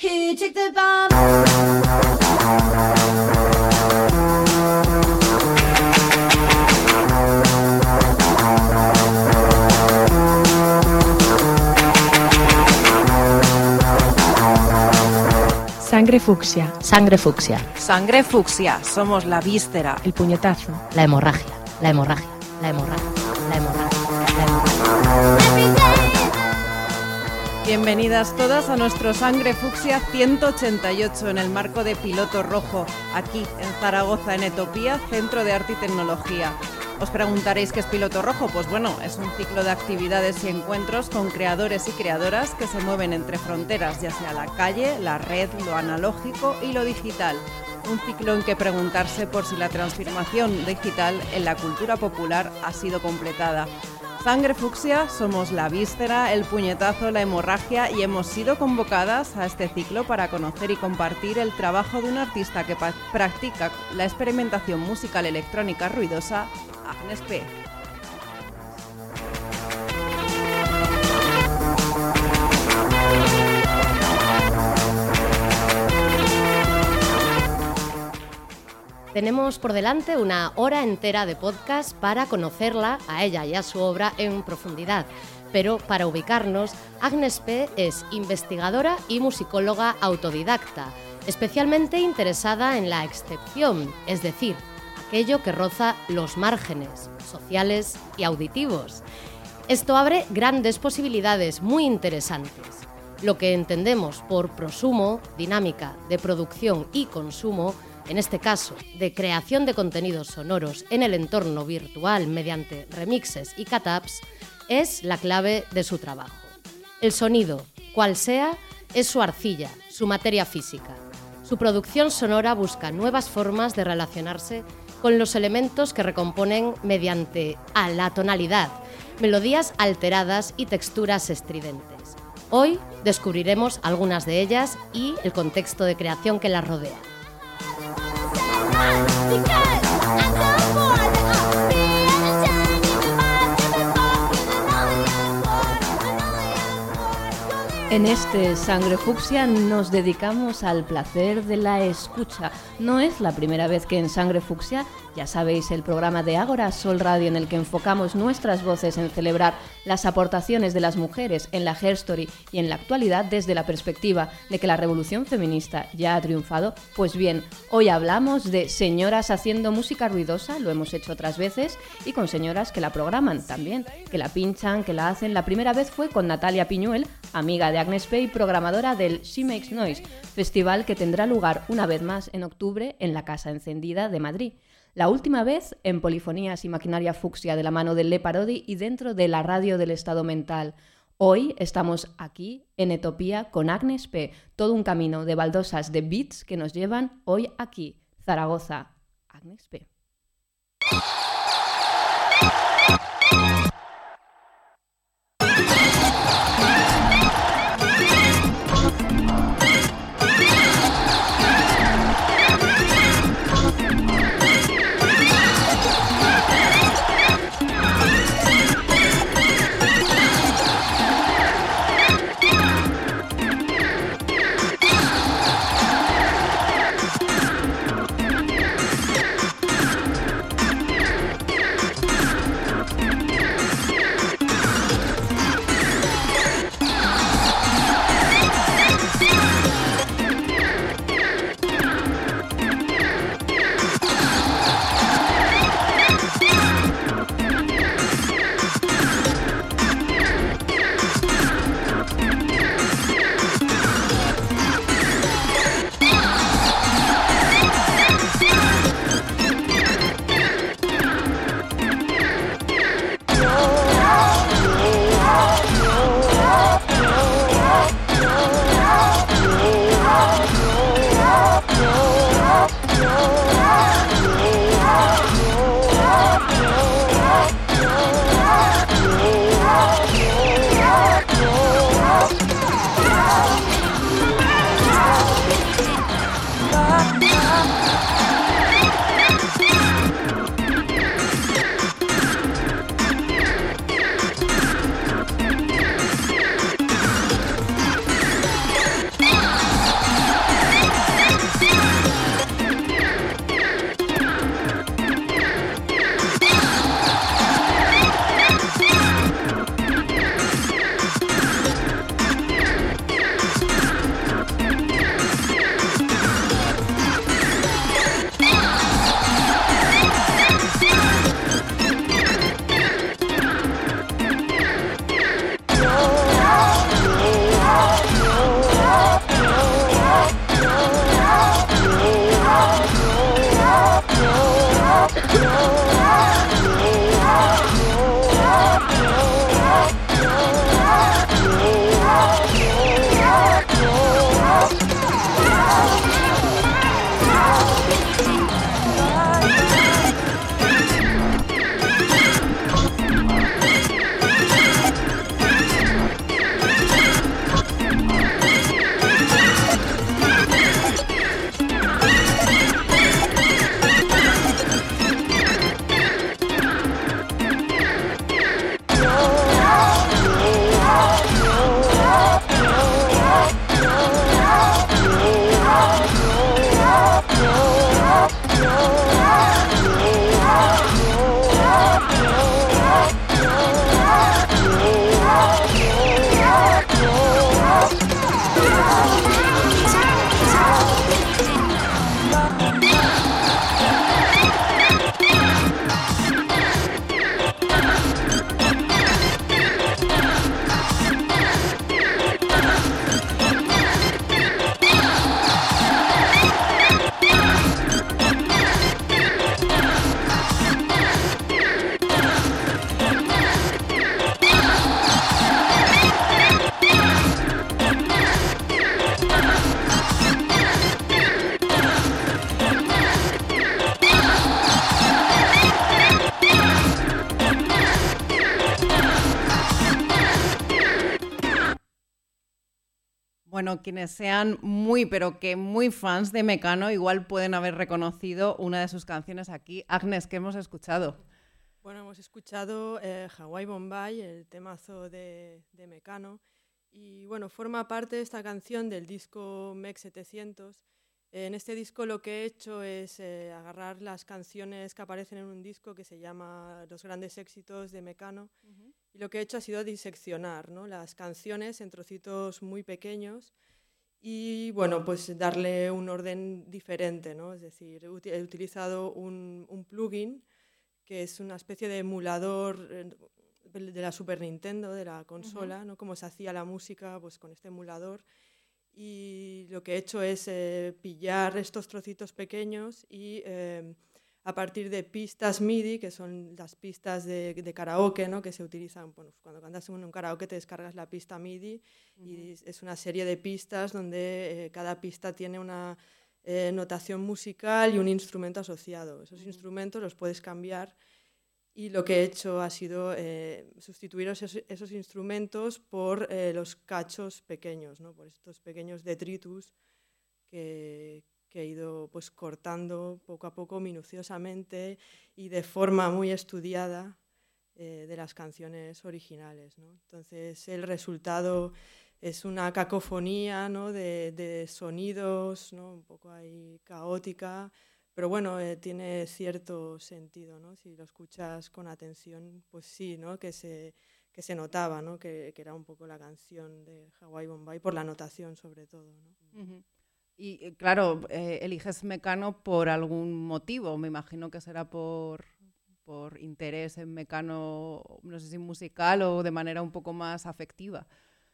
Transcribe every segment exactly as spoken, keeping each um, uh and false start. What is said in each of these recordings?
Who took the bomb? Sangre fucsia. Sangre fucsia. Sangre fucsia. Somos la víscera. El puñetazo. La hemorragia. La hemorragia. La hemorragia. La hemorragia. La hemorragia. Bienvenidas todas a nuestro Sangre Fucsia ciento ochenta y ocho en el marco de Piloto Rojo, aquí en Zaragoza, en Etopía, Centro de Arte y Tecnología. Os preguntaréis qué es Piloto Rojo. Pues bueno, es un ciclo de actividades y encuentros con creadores y creadoras que se mueven entre fronteras, ya sea la calle, la red, lo analógico y lo digital. Un ciclo en que preguntarse por si la transformación digital en la cultura popular ha sido completada. Sangre Fucsia, somos la víscera, el puñetazo, la hemorragia y hemos sido convocadas a este ciclo para conocer y compartir el trabajo de un artista que pa- practica la experimentación musical electrónica ruidosa, Agnes P. Tenemos por delante una hora entera de podcast para conocerla, a ella y a su obra en profundidad. Pero para ubicarnos, Agnes P. es investigadora y musicóloga autodidacta, especialmente interesada en la excepción, es decir, aquello que roza los márgenes sociales y auditivos. Esto abre grandes posibilidades muy interesantes. Lo que entendemos por prosumo, dinámica de producción y consumo, en este caso, de creación de contenidos sonoros en el entorno virtual mediante remixes y cut-ups, es la clave de su trabajo. El sonido, cual sea, es su arcilla, su materia física. Su producción sonora busca nuevas formas de relacionarse con los elementos que recomponen mediante a la tonalidad, melodías alteradas y texturas estridentes. Hoy descubriremos algunas de ellas y el contexto de creación que las rodea. En este Sangre Fucsia nos dedicamos al placer de la escucha. No es la primera vez que en Sangre Fucsia, ya sabéis, el programa de Ágora Sol Radio en el que enfocamos nuestras voces en celebrar las aportaciones de las mujeres en la Herstory y en la actualidad desde la perspectiva de que la revolución feminista ya ha triunfado. Pues bien, hoy hablamos de señoras haciendo música ruidosa, lo hemos hecho otras veces, y con señoras que la programan también, que la pinchan, que la hacen. La primera vez fue con Natalia Piñuel, amiga de Agnes P. y programadora del She Makes Noise, festival que tendrá lugar una vez más en octubre en la Casa Encendida de Madrid. La última vez en Polifonías y Maquinaria Fucsia de la mano de Le Parodi y dentro de la radio del estado mental. Hoy estamos aquí en Etopía con Agnes P. Todo un camino de baldosas de beats que nos llevan hoy aquí, Zaragoza. Agnes P. Bueno, quienes sean muy, pero que muy fans de Mecano, igual pueden haber reconocido una de sus canciones aquí. Agnes, ¿qué hemos escuchado? Bueno, hemos escuchado eh, Hawaii Bombay, el temazo de, de Mecano, y bueno, forma parte esta canción del disco Mec setecientos. En este disco lo que he hecho es eh, agarrar las canciones que aparecen en un disco que se llama Los grandes éxitos de Mecano, uh-huh. Y lo que he hecho ha sido diseccionar, ¿no?, las canciones en trocitos muy pequeños y bueno, pues darle un orden diferente, ¿no? Es decir, he utilizado un, un plugin que es una especie de emulador de la Super Nintendo, de la consola, uh-huh. ¿no?, como se hacía la música pues con este emulador. Y lo que he hecho es eh, pillar estos trocitos pequeños y eh, a partir de pistas MIDI, que son las pistas de, de karaoke, ¿no?, que se utilizan, bueno, cuando cantas en un karaoke te descargas la pista MIDI, uh-huh. Y es una serie de pistas donde eh, cada pista tiene una eh, notación musical y un instrumento asociado. Esos uh-huh. instrumentos los puedes cambiar. Y lo que he hecho ha sido eh, sustituir esos, esos instrumentos por eh, los cachos pequeños, ¿no?, por estos pequeños detritus que, que he ido pues, cortando poco a poco, minuciosamente y de forma muy estudiada eh, de las canciones originales, ¿no? Entonces el resultado es una cacofonía, ¿no?, de, de sonidos, ¿no?, un poco ahí caótica. Pero bueno, eh, tiene cierto sentido, ¿no? Si lo escuchas con atención, pues sí, ¿no?, que se, que se notaba, ¿no?, que, que era un poco la canción de Hawaii Bombay, por la notación sobre todo, ¿no? Uh-huh. Y claro, eh, eliges Mecano por algún motivo, me imagino que será por, por interés en Mecano, no sé si musical o de manera un poco más afectiva.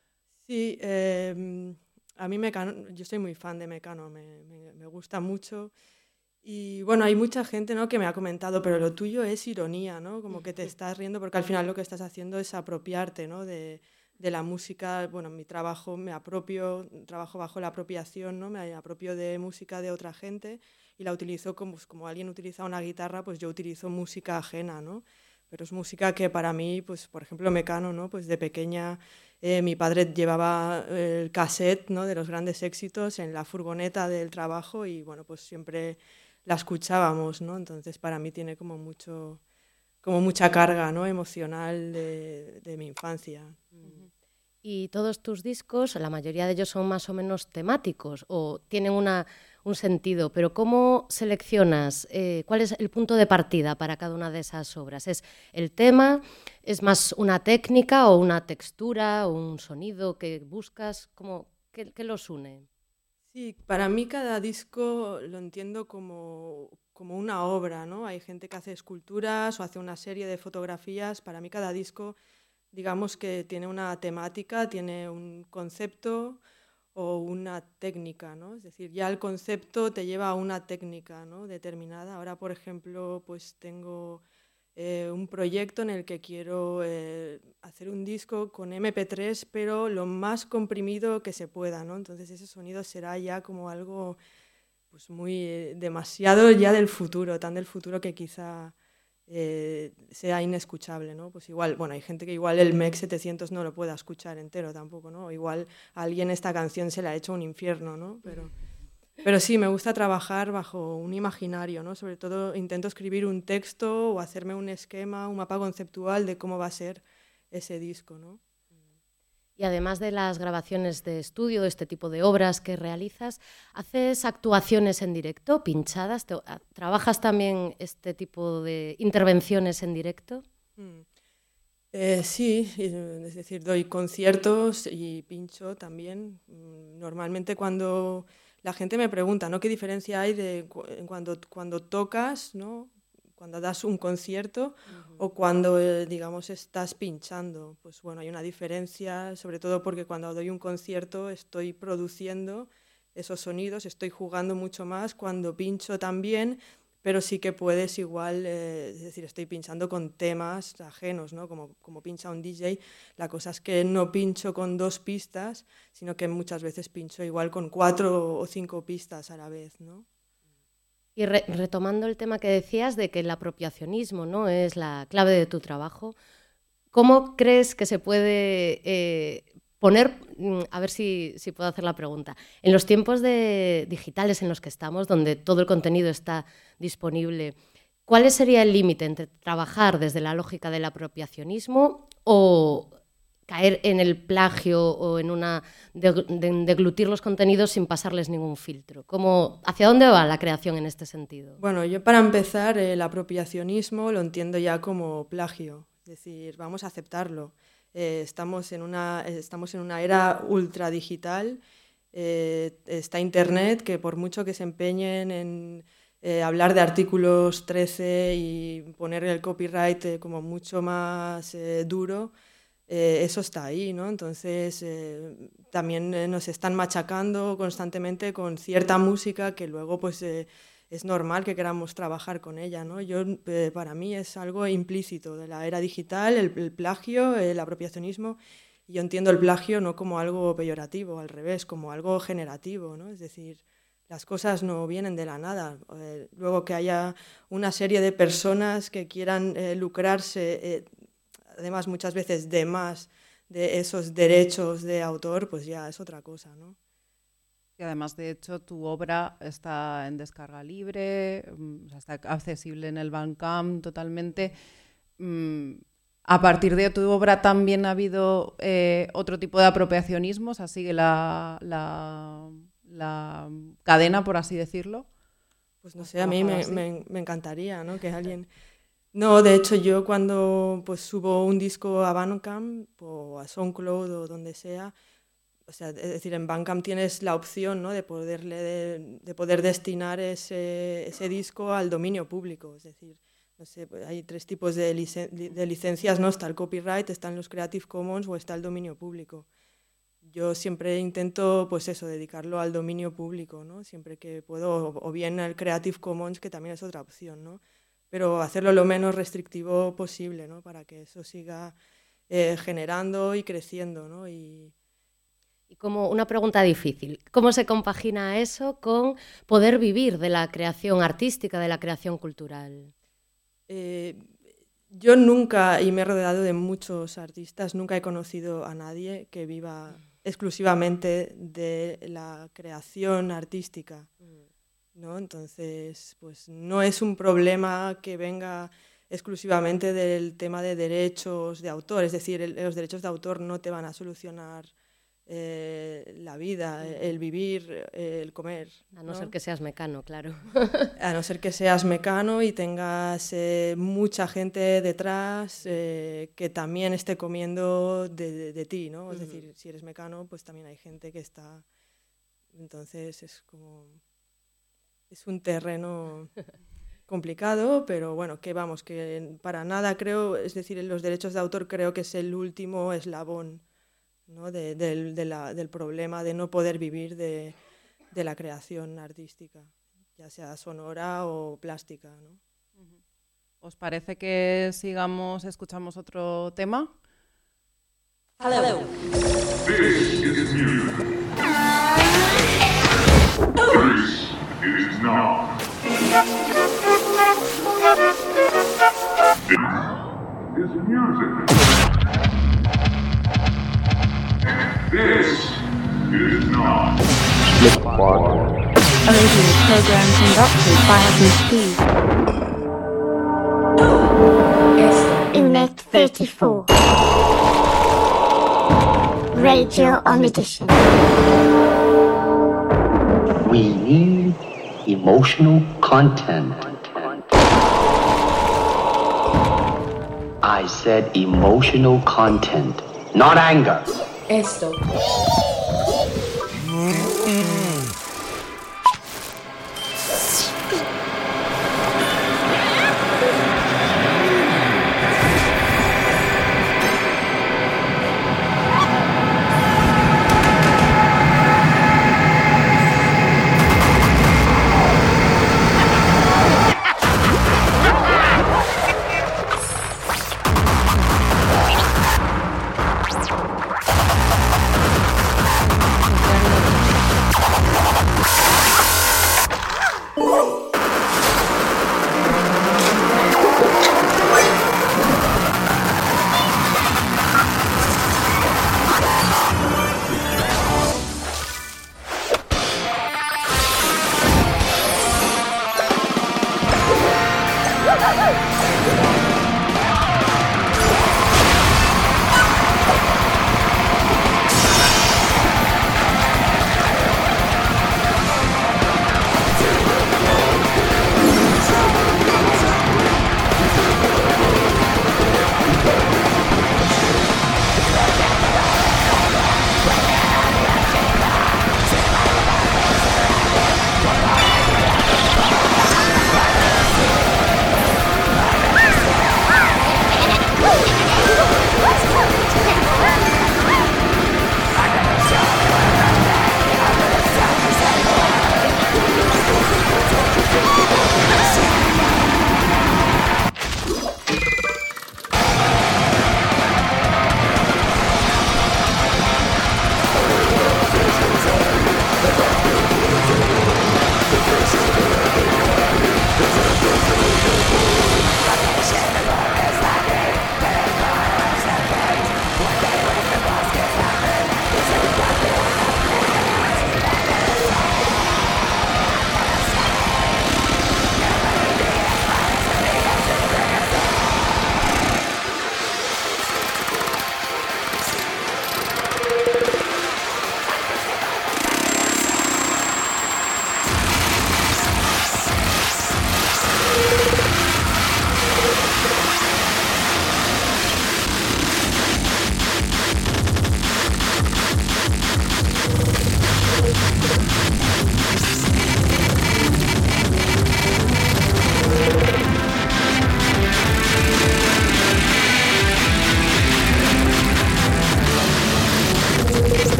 Sí, eh, a mí Mecano, yo soy muy fan de Mecano, me, me, me gusta mucho. Y bueno, hay mucha gente, ¿no?, que me ha comentado, pero lo tuyo es ironía, ¿no?, como que te estás riendo porque al final lo que estás haciendo es apropiarte, ¿no?, de, de la música. Bueno, mi trabajo me apropio, trabajo bajo la apropiación, ¿no?, me apropio de música de otra gente y la utilizo como, pues, como alguien utiliza una guitarra, pues yo utilizo música ajena, ¿no?, pero es música que para mí, pues por ejemplo Mecano, ¿no?, pues de pequeña eh, mi padre llevaba el cassette, ¿no?, de los grandes éxitos en la furgoneta del trabajo y bueno, pues siempre la escuchábamos, ¿no? Entonces para mí tiene como mucho, como mucha carga, ¿no?, emocional de, de mi infancia. Uh-huh. Y todos tus discos, la mayoría de ellos son más o menos temáticos o tienen una, un sentido, pero ¿cómo seleccionas? Eh, ¿Cuál es el punto de partida para cada una de esas obras? ¿Es el tema? ¿Es más una técnica o una textura o un sonido que buscas? ¿Cómo, qué, qué los une? Sí, para mí cada disco lo entiendo como, como una obra, ¿no? Hay gente que hace esculturas o hace una serie de fotografías. Para mí cada disco, digamos que tiene una temática, tiene un concepto o una técnica, ¿no? Es decir, ya el concepto te lleva a una técnica, ¿no?, determinada. Ahora, por ejemplo, pues tengo eh, un proyecto en el que quiero eh, hacer un disco con eme pe tres, pero lo más comprimido que se pueda, ¿no? Entonces ese sonido será ya como algo pues muy eh, demasiado ya del futuro, tan del futuro que quizá eh, sea inescuchable, ¿no? Pues igual, bueno, hay gente que igual el Mec setecientos no lo pueda escuchar entero tampoco, ¿no? Igual a alguien esta canción se le ha hecho un infierno, ¿no? Pero... Pero sí, me gusta trabajar bajo un imaginario, ¿no? Sobre todo intento escribir un texto o hacerme un esquema, un mapa conceptual de cómo va a ser ese disco, ¿no? Y además de las grabaciones de estudio, de este tipo de obras que realizas, ¿haces actuaciones en directo, pinchadas? ¿Trabajas también este tipo de intervenciones en directo? Mm. Eh, sí, es decir, doy conciertos y pincho también. Normalmente cuando... La gente me pregunta, ¿no?, qué diferencia hay de cuando, cuando tocas, ¿no?, cuando das un concierto uh-huh. o cuando, eh, digamos, estás pinchando. Pues bueno, hay una diferencia, sobre todo porque cuando doy un concierto estoy produciendo esos sonidos, estoy jugando mucho más. Cuando pincho también, pero sí que puedes igual, eh, es decir, estoy pinchando con temas ajenos, ¿no?, como, como pincha un D J. La cosa es que no pincho con dos pistas, sino que muchas veces pincho igual con cuatro o cinco pistas a la vez, ¿no? Y re- retomando el tema que decías de que el apropiacionismo, ¿no?, es la clave de tu trabajo, ¿cómo crees que se puede eh, poner, a ver si, si puedo hacer la pregunta, en los tiempos de digitales en los que estamos, donde todo el contenido está disponible, ¿cuál sería el límite entre trabajar desde la lógica del apropiacionismo o caer en el plagio o en una de, de, deglutir los contenidos sin pasarles ningún filtro? ¿Cómo, ¿Hacia dónde va la creación en este sentido? Bueno, yo para empezar, el apropiacionismo lo entiendo ya como plagio, es decir, vamos a aceptarlo. Eh, estamos, en una, estamos en una era ultradigital, eh, está Internet, que por mucho que se empeñen en eh, hablar de artículos trece y poner el copyright eh, como mucho más eh, duro, Eh, eso está ahí, ¿no? Entonces, eh, también eh, nos están machacando constantemente con cierta música que luego, pues, eh, es normal que queramos trabajar con ella, ¿no? Yo, eh, para mí es algo implícito de la era digital, el, el plagio, el apropiacionismo. Yo entiendo el plagio no como algo peyorativo, al revés, como algo generativo, ¿no? Es decir, las cosas no vienen de la nada. Eh, luego que haya una serie de personas que quieran eh, lucrarse... Eh, además muchas veces de más de esos derechos de autor, pues ya es otra cosa, ¿no? Y además, de hecho, tu obra está en descarga libre, o sea, está accesible en el Bandcamp totalmente. A partir de tu obra también ha habido eh, otro tipo de apropiacionismo, o sea, sigue la, la, la cadena, por así decirlo. Pues no sé, a mí me, me, me encantaría, ¿no? Que alguien... No, de hecho yo cuando pues subo un disco a Bandcamp o a SoundCloud o donde sea, o sea, es decir, en Bandcamp tienes la opción, ¿no? de, poderle de, de poder destinar ese, ese disco al dominio público, es decir, no sé, hay tres tipos de, licen de licencias, ¿no? Está el copyright, están los Creative Commons o está el dominio público. Yo siempre intento, pues eso, dedicarlo al dominio público, ¿no? Siempre que puedo, o bien al Creative Commons, que también es otra opción, ¿no? Pero hacerlo lo menos restrictivo posible, ¿no? Para que eso siga eh, generando y creciendo, ¿no? Y, y como una pregunta difícil, ¿cómo se compagina eso con poder vivir de la creación artística, de la creación cultural? Eh, yo nunca, y me he rodeado de muchos artistas, nunca he conocido a nadie que viva exclusivamente de la creación artística, ¿no? Entonces, pues no es un problema que venga exclusivamente del tema de derechos de autor, es decir, el, los derechos de autor no te van a solucionar eh, la vida, el vivir, el comer, a no, ¿no? ser que seas mecano, claro. A no ser que seas mecano y tengas eh, mucha gente detrás eh, que también esté comiendo de, de, de ti, ¿no? Es uh-huh. decir, si eres mecano, pues también hay gente que está... Entonces es como... Es un terreno complicado, pero bueno, que vamos, que para nada creo, es decir, los derechos de autor creo que es el último eslabón, ¿no? de, de, de la, del problema de no poder vivir de, de la creación artística, ya sea sonora o plástica, ¿no? ¿Os parece que sigamos, escuchamos otro tema? Hello. This is music. This is not. This is music. This is not. Original program conducted by Agnes P. Unet thirty-four. Radio on edition. We need emotional content. I said emotional content, not anger. Esto.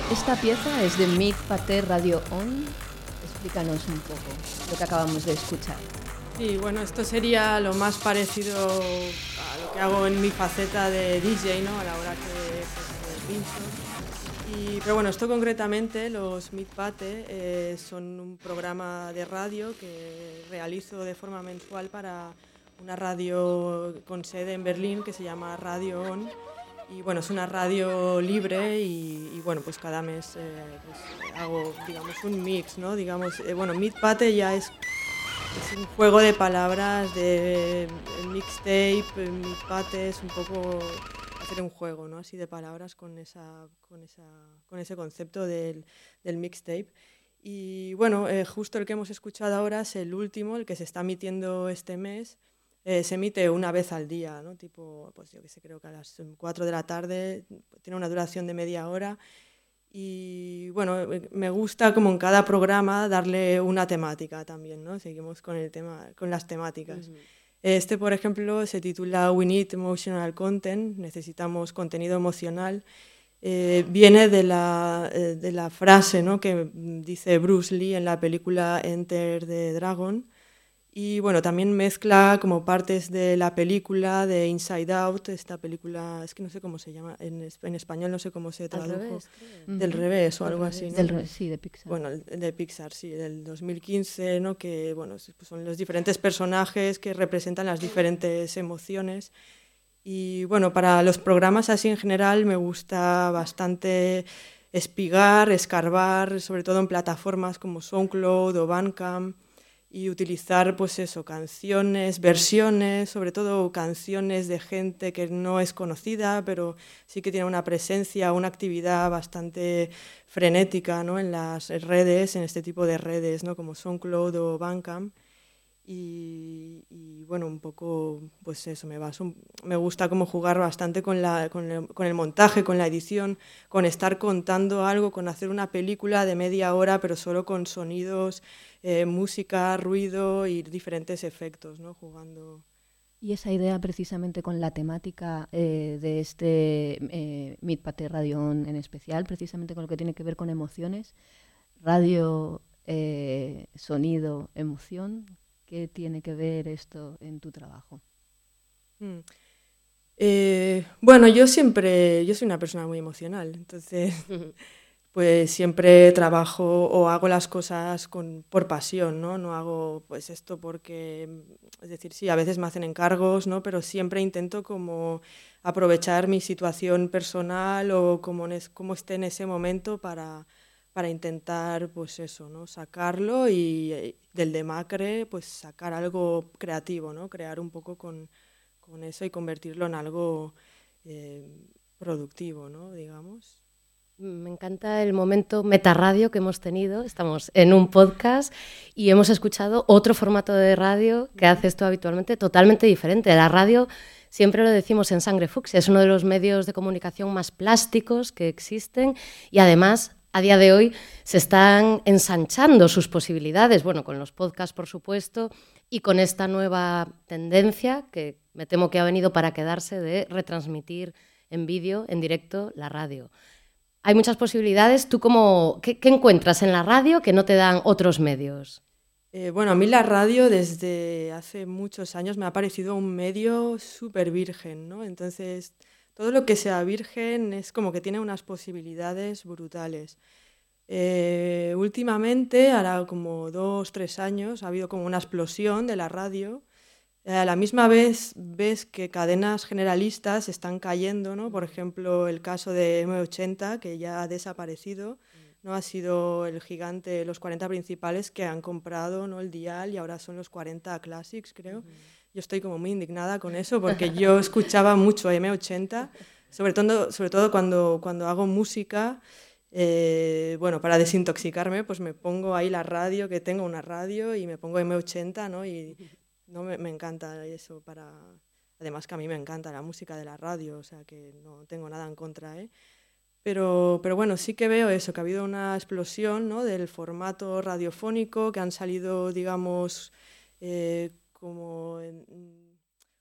Esta pieza es de Meat Paté Radio On. Explícanos un poco lo que acabamos de escuchar. Sí, bueno, esto sería lo más parecido a lo que hago en mi faceta de D J, ¿no? A la hora que pues, pincho. Y, pero bueno, esto concretamente, los Meat Paté, eh, son un programa de radio que realizo de forma mensual para una radio con sede en Berlín que se llama Radio On. Y bueno, es una radio libre y, y bueno, pues cada mes eh, pues, hago, digamos, un mix, ¿no? Digamos, eh, bueno, Meat Paté ya es, es un juego de palabras de mixtape, Meat Paté es un poco hacer un juego, ¿no? Así de palabras con esa, con esa, con ese concepto del, del mixtape. Y bueno, eh, justo el que hemos escuchado ahora es el último, el que se está emitiendo este mes. Eh, se emite una vez al día, ¿no? Tipo, pues yo que sé, creo que a las cuatro de la tarde, tiene una duración de media hora y bueno, me gusta como en cada programa darle una temática también, ¿no? Seguimos con el tema, con las temáticas. Uh-huh. Este, por ejemplo, se titula We Need Emotional Content, necesitamos contenido emocional. Eh, viene de la, eh, de la frase, ¿no? Que dice Bruce Lee en la película Enter the Dragon. Y bueno, también mezcla como partes de la película, de Inside Out, esta película, es que no sé cómo se llama, en, en español no sé cómo se tradujo. Al revés, del revés o algo revés. así, ¿no? Del re- sí, de Pixar. Bueno, de Pixar, sí, del dos mil quince, ¿no? Que bueno, son los diferentes personajes que representan las diferentes emociones. Y bueno, para los programas así en general me gusta bastante espigar, escarbar, sobre todo en plataformas como SoundCloud o Bandcamp, y utilizar, pues eso, canciones, versiones, sobre todo canciones de gente que no es conocida, pero sí que tiene una presencia, una actividad bastante frenética, ¿no? En las redes, en este tipo de redes, ¿no? Como SoundCloud o Bandcamp. Y, y bueno, un poco, pues eso, me baso, me gusta como jugar bastante con, la, con, el, con el montaje, con la edición, con estar contando algo, con hacer una película de media hora, pero solo con sonidos, eh, música, ruido y diferentes efectos, ¿no? Jugando. Y esa idea precisamente con la temática eh, de este eh, Meat Paté Radio On en especial, precisamente con lo que tiene que ver con emociones, radio, eh, sonido, emoción. ¿Qué tiene que ver esto en tu trabajo? Mm. Eh, bueno, yo siempre, yo soy una persona muy emocional, entonces pues siempre trabajo o hago las cosas con, por pasión, ¿no? No hago pues esto porque, es decir, sí, a veces me hacen encargos, ¿no? Pero siempre intento como aprovechar mi situación personal o como, es, como esté en ese momento para... para intentar, pues eso, ¿no? Sacarlo y, y del demacre, pues sacar algo creativo, ¿no? Crear un poco con, con eso y convertirlo en algo eh, productivo, ¿no? Digamos. Me encanta el momento metarradio que hemos tenido. Estamos en un podcast y hemos escuchado otro formato de radio que haces tú habitualmente totalmente diferente. La radio, siempre lo decimos en Sangre Fucsia, es uno de los medios de comunicación más plásticos que existen y además... a día de hoy se están ensanchando sus posibilidades, bueno, con los podcasts, por supuesto, y con esta nueva tendencia, que me temo que ha venido para quedarse, de retransmitir en vídeo, en directo, la radio. Hay muchas posibilidades. ¿Tú cómo, qué, qué encuentras en la radio que no te dan otros medios? Eh, bueno, a mí la radio desde hace muchos años me ha parecido un medio súper virgen, ¿no? Entonces... todo lo que sea virgen es como que tiene unas posibilidades brutales. Eh, últimamente, ahora como dos, tres años, ha habido como una explosión de la radio. Eh, a la misma vez ves que cadenas generalistas están cayendo, ¿no? Por ejemplo, el caso de eme ochenta, que ya ha desaparecido, ¿no? Ha sido el gigante, los cuarenta principales que han comprado, ¿no? El dial y ahora son los cuarenta Classics, creo. Uh-huh. Yo estoy como muy indignada con eso porque yo escuchaba mucho eme ochenta, sobre todo, sobre todo cuando, cuando hago música, eh, bueno, para desintoxicarme, pues me pongo ahí la radio, que tengo una radio, y me pongo eme ochenta, ¿no? Y no me, me encanta eso para... Además que a mí me encanta la música de la radio, o sea que no tengo nada en contra, ¿eh? Pero, pero bueno, sí que veo eso, que ha habido una explosión, ¿no? Del formato radiofónico, que han salido, digamos... Eh, como en,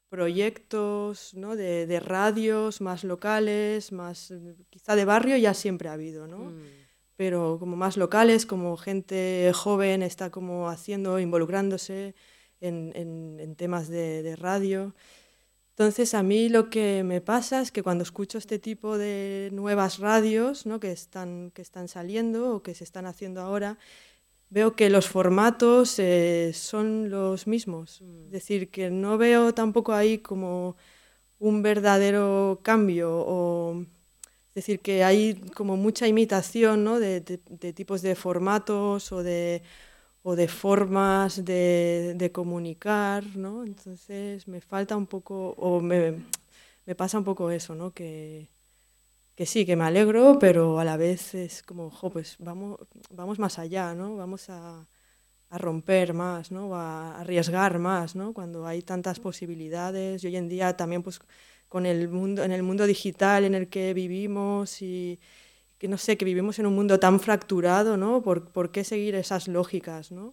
proyectos, ¿no? de, de radios más locales, más quizá de barrio ya siempre ha habido, ¿no? Mm. Pero como más locales, como gente joven está como haciendo, involucrándose en, en, en temas de, de radio. Entonces a mí lo que me pasa es que cuando escucho este tipo de nuevas radios, ¿no? que, están, que están saliendo o que se están haciendo ahora, veo que los formatos eh, son los mismos. Mm. Es decir, que no veo tampoco ahí como un verdadero cambio. O, es decir, que hay como mucha imitación, ¿no? de, de, de tipos de formatos o de, o de formas de, de comunicar, ¿no? Entonces me falta un poco, o me, me pasa un poco eso, ¿no? Que... que sí, que me alegro, pero a la vez es como, jo, pues vamos, vamos más allá, ¿no? Vamos a, a romper más, ¿no? A arriesgar más, ¿no? Cuando hay tantas posibilidades. Y hoy en día también, pues, con el mundo, en el mundo digital en el que vivimos y que no sé, que vivimos en un mundo tan fracturado, ¿no? ¿Por, por qué seguir esas lógicas, ¿no?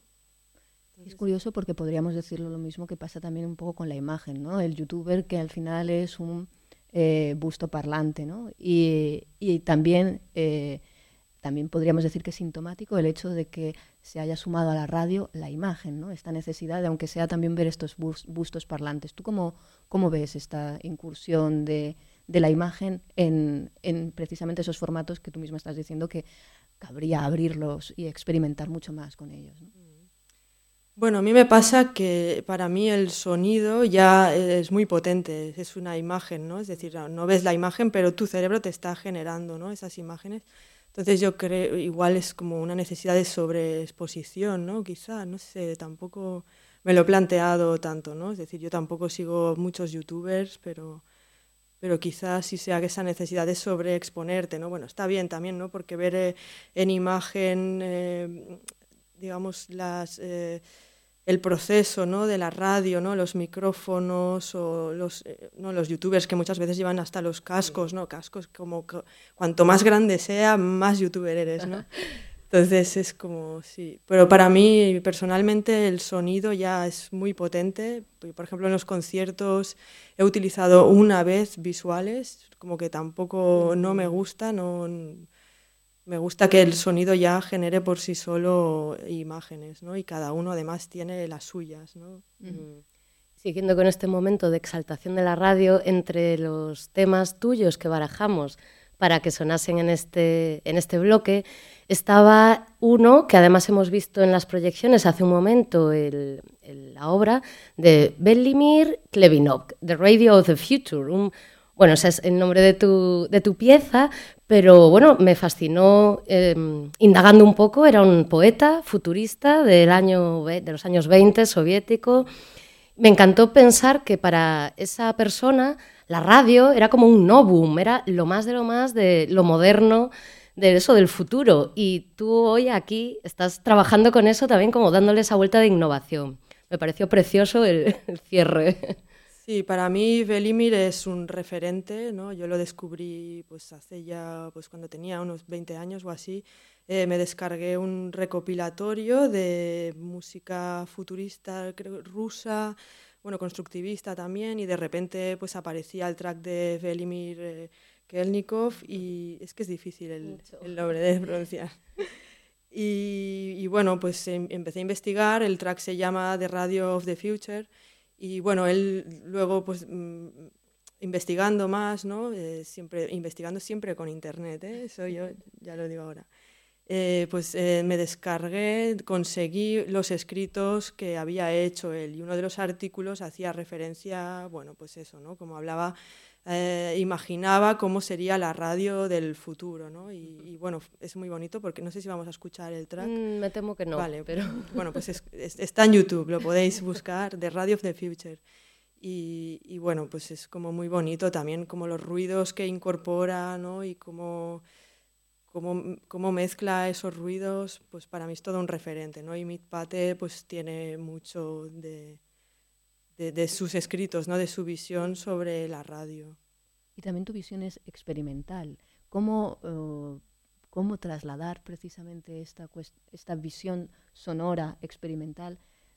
Es curioso porque podríamos decirlo lo mismo que pasa también un poco con la imagen, ¿no? El youtuber que al final es un Eh, busto parlante, ¿no? Y, y también, eh, también podríamos decir que es sintomático el hecho de que se haya sumado a la radio la imagen, ¿no? Esta necesidad de, aunque sea también ver estos bus, bustos parlantes. ¿Tú cómo, cómo ves esta incursión de, de la imagen en, en precisamente esos formatos que tú misma estás diciendo que cabría abrirlos y experimentar mucho más con ellos, ¿no? Bueno, a mí me pasa que para mí el sonido ya es muy potente, es una imagen, ¿no? Es decir, no ves la imagen, pero tu cerebro te está generando, ¿no? Esas imágenes. Entonces yo creo, igual es como una necesidad de sobreexposición, ¿no? Quizá, no sé, tampoco me lo he planteado tanto, ¿no? Es decir, yo tampoco sigo muchos youtubers, pero, pero quizás sí sea esa necesidad de sobreexponerte, ¿no? Bueno, está bien también, ¿no? Porque ver eh, en imagen, eh, digamos, las... Eh, el proceso, ¿no? de la radio, ¿no? Los micrófonos o los, eh, ¿no? los youtubers que muchas veces llevan hasta los cascos, ¿no? Cascos como que, cuanto más grande sea, más youtuber eres, ¿no? Entonces es como, sí. Pero para mí, personalmente, el sonido ya es muy potente. Por ejemplo, en los conciertos he utilizado una vez visuales, como que tampoco no me gusta, no... Me gusta que el sonido ya genere por sí solo imágenes, ¿no? Y cada uno además tiene las suyas, ¿no? Mm. Siguiendo con este momento de exaltación de la radio, entre los temas tuyos que barajamos para que sonasen en este, en este bloque, estaba uno que además hemos visto en las proyecciones hace un momento, el, el, la obra de Velimir Klevinov, The Radio of the Future. Un, bueno, ese es el nombre de tu, de tu pieza, pero bueno, me fascinó eh, indagando un poco. Era un poeta futurista del año, de los años veinte, soviético. Me encantó pensar que para esa persona la radio era como un novum, era lo más de lo más de lo moderno, de eso del futuro. Y tú hoy aquí estás trabajando con eso también, como dándole esa vuelta de innovación. Me pareció precioso el, el cierre. Sí, para mí Velimir es un referente, ¿no? Yo lo descubrí pues hace ya, pues cuando tenía unos veinte años o así. Eh, me descargué un recopilatorio de música futurista, creo, rusa, bueno, constructivista también, y de repente pues aparecía el track de Velimir eh, Kelnikov, y es que es difícil el, el nombre de pronunciar. Y, y bueno, pues em, empecé a investigar, el track se llama The Radio of the Future. Y bueno, él luego, pues, mmm, investigando más, ¿no? Eh, siempre, investigando siempre con internet, ¿eh? Eso yo ya lo digo ahora. Eh, pues eh, me descargué, conseguí los escritos que había hecho él, y uno de los artículos hacía referencia, bueno, pues eso, ¿no? Como hablaba, eh, imaginaba cómo sería la radio del futuro, ¿no? Y, y bueno, es muy bonito porque no sé si vamos a escuchar el track. Mm, me temo que no. Vale, pero... bueno, pues es, es, está en YouTube, lo podéis buscar, The Radio of the Future. Y, y bueno, pues es como muy bonito también, como los ruidos que incorpora, ¿no? Y cómo, cómo, cómo mezcla esos ruidos, pues para mí es todo un referente, ¿no? Y Mit Pate pues tiene mucho de... De, de sus escritos, ¿no? De su visión sobre la radio. Y también tu visión es experimental. ¿Cómo, uh, cómo trasladar precisamente esta, esta visión sonora experimental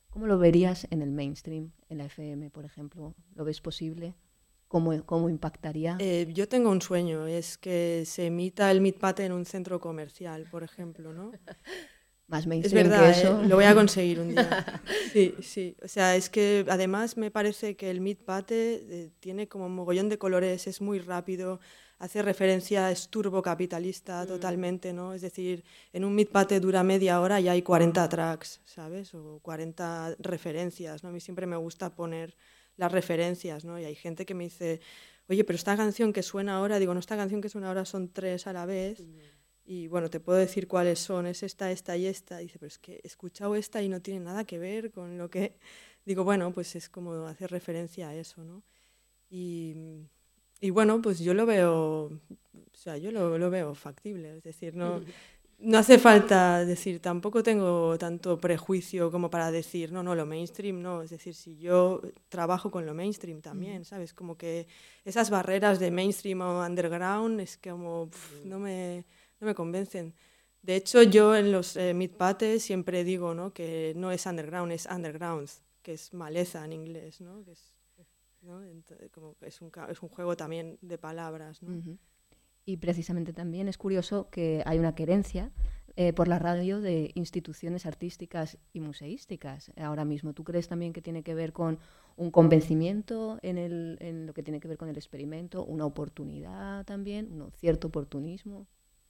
¿Cómo lo verías en el mainstream, en la F M, por ejemplo? ¿Lo ves posible? ¿Cómo, cómo impactaría? Eh, yo tengo un sueño, es que se emita el Meat en un centro comercial, por ejemplo, ¿no? Más Es mainstream verdad, que eso. ¿eh? Lo voy a conseguir un día. Sí, sí. O sea, es que además me parece que el Meat Pate eh, tiene como un mogollón de colores, es muy rápido, hace referencia, es turbocapitalista Mm. totalmente, ¿no? Es decir, en un Meat Pate dura media hora y hay cuarenta tracks, ¿sabes? O cuarenta referencias, ¿no? A mí siempre me gusta poner las referencias, ¿no? Y hay gente que me dice, oye, pero esta canción que suena ahora, digo, no, esta canción que suena ahora son tres a la vez. Y bueno, te puedo decir cuáles son, es esta, esta y esta. Dice, pero es que he escuchado esta y no tiene nada que ver con lo que... Digo, bueno, pues es como hacer referencia a eso, ¿no? Y, y bueno, pues yo lo veo, o sea, yo lo, lo veo factible. Es decir, no, no hace falta decir, tampoco tengo tanto prejuicio como para decir, no, no, lo mainstream no. Es decir, si yo trabajo con lo mainstream también, ¿sabes? Como que esas barreras de mainstream o underground es como, pf, no me... no me convencen. De hecho, yo en los eh, Meat Pates siempre digo, ¿no? Que no es underground, es underground, que es maleza en inglés, ¿no? Que es, ¿no? Entonces, como que es, un, es un juego también de palabras, ¿no? Uh-huh. Y precisamente también es curioso que hay una querencia eh, por la radio de instituciones artísticas y museísticas ahora mismo. ¿Tú crees también que tiene que ver con un convencimiento en, el, en lo que tiene que ver con el experimento, una oportunidad también, un cierto oportunismo?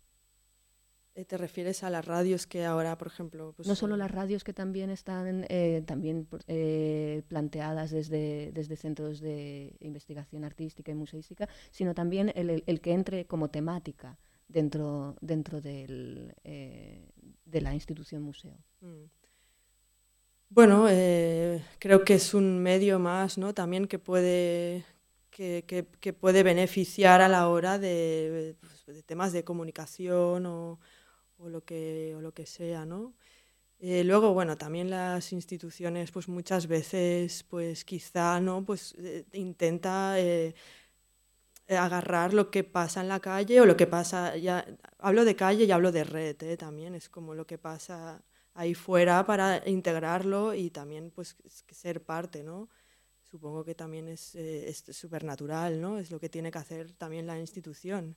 ¿Te refieres a las radios que ahora, por ejemplo? Pues, no solo las radios que también están eh, también eh, planteadas desde, desde centros de investigación artística y museística, sino también el, el, el que entre como temática dentro, dentro del, eh, de la institución museo. Mm. Bueno, eh, creo que es un medio más, ¿no? También que puede, que, que, que puede beneficiar a la hora de, de temas de comunicación o... o lo que o lo que sea, ¿no? Eh, luego, bueno, también las instituciones, pues muchas veces, pues quizá, ¿no? Pues eh, intenta eh, agarrar lo que pasa en la calle o lo que pasa, ya hablo de calle y hablo de red, ¿eh? También es como lo que pasa ahí fuera para integrarlo y también, pues, ser parte, ¿no? Supongo que también es eh, es supernatural, ¿no? Es lo que tiene que hacer también la institución.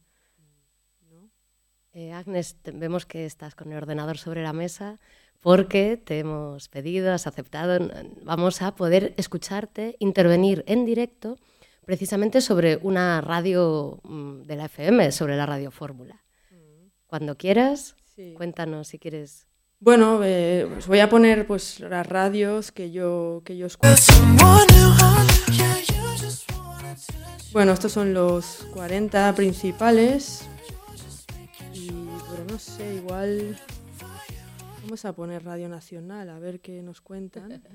Eh, Agnes, te, vemos que estás con el ordenador sobre la mesa porque te hemos pedido, has aceptado, vamos a poder escucharte intervenir en directo precisamente sobre una radio mm, de la F M, sobre la Radio Fórmula. Mm. Cuando quieras, sí. Cuéntanos si quieres. Bueno, eh, os voy a poner pues las radios que yo, que yo escucho. Bueno, estos son los cuarenta principales. No sé, igual vamos a poner Radio Nacional a ver qué nos cuentan.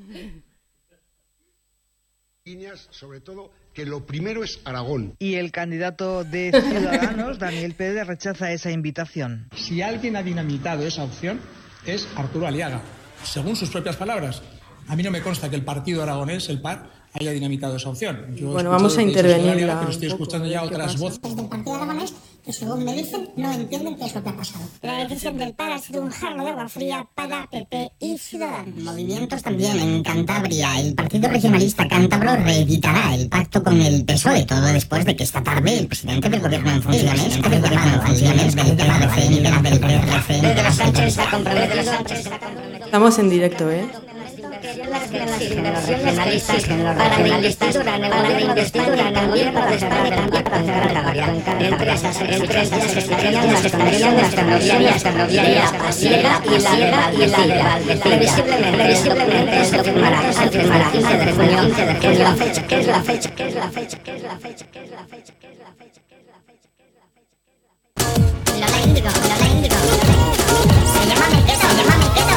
Líneas, sobre todo, que lo primero es Aragón. Y el candidato de Ciudadanos, Daniel Pérez, rechaza esa invitación. Si alguien ha dinamitado esa opción, es Arturo Aliaga. Según sus propias palabras, a mí no me consta que el partido aragonés, el P A R, haya dinamitado esa opción. Yo bueno, vamos a intervenir. Pero estoy escuchando ya otras voces. Desde el partido aragonés, que según me dicen, no entienden qué es lo que ha pasado. La decisión del P A R ha sido un jarro de agua fría para P P y Ciudadanos. Movimientos también en Cantabria. El partido regionalista cántabro reeditará el pacto con el P S O E, todo después de que esta tarde el presidente del gobierno en funciones, el del gobierno en funciones del P R C N, del P R C N, Pedro Sánchez se ha comprometido. Estamos en directo, ¿eh? Las nacionalistas para la investidura en el gobierno de España para España también para Cantabria. Empresas, empresas que estarían las condiciones ferroviarias, ferroviaria pasiega y la y la previsiblemente, previsiblemente se firmará, se firmará quince de junio, que es la fecha, que es la fecha, que es la fecha, que es la fecha, que es la fecha, que es la fecha, que es la fecha, que es la fecha, que es la fecha. Lola Índigo, Lola Índigo. Se llama Me Quedo, se llama Me Quedo.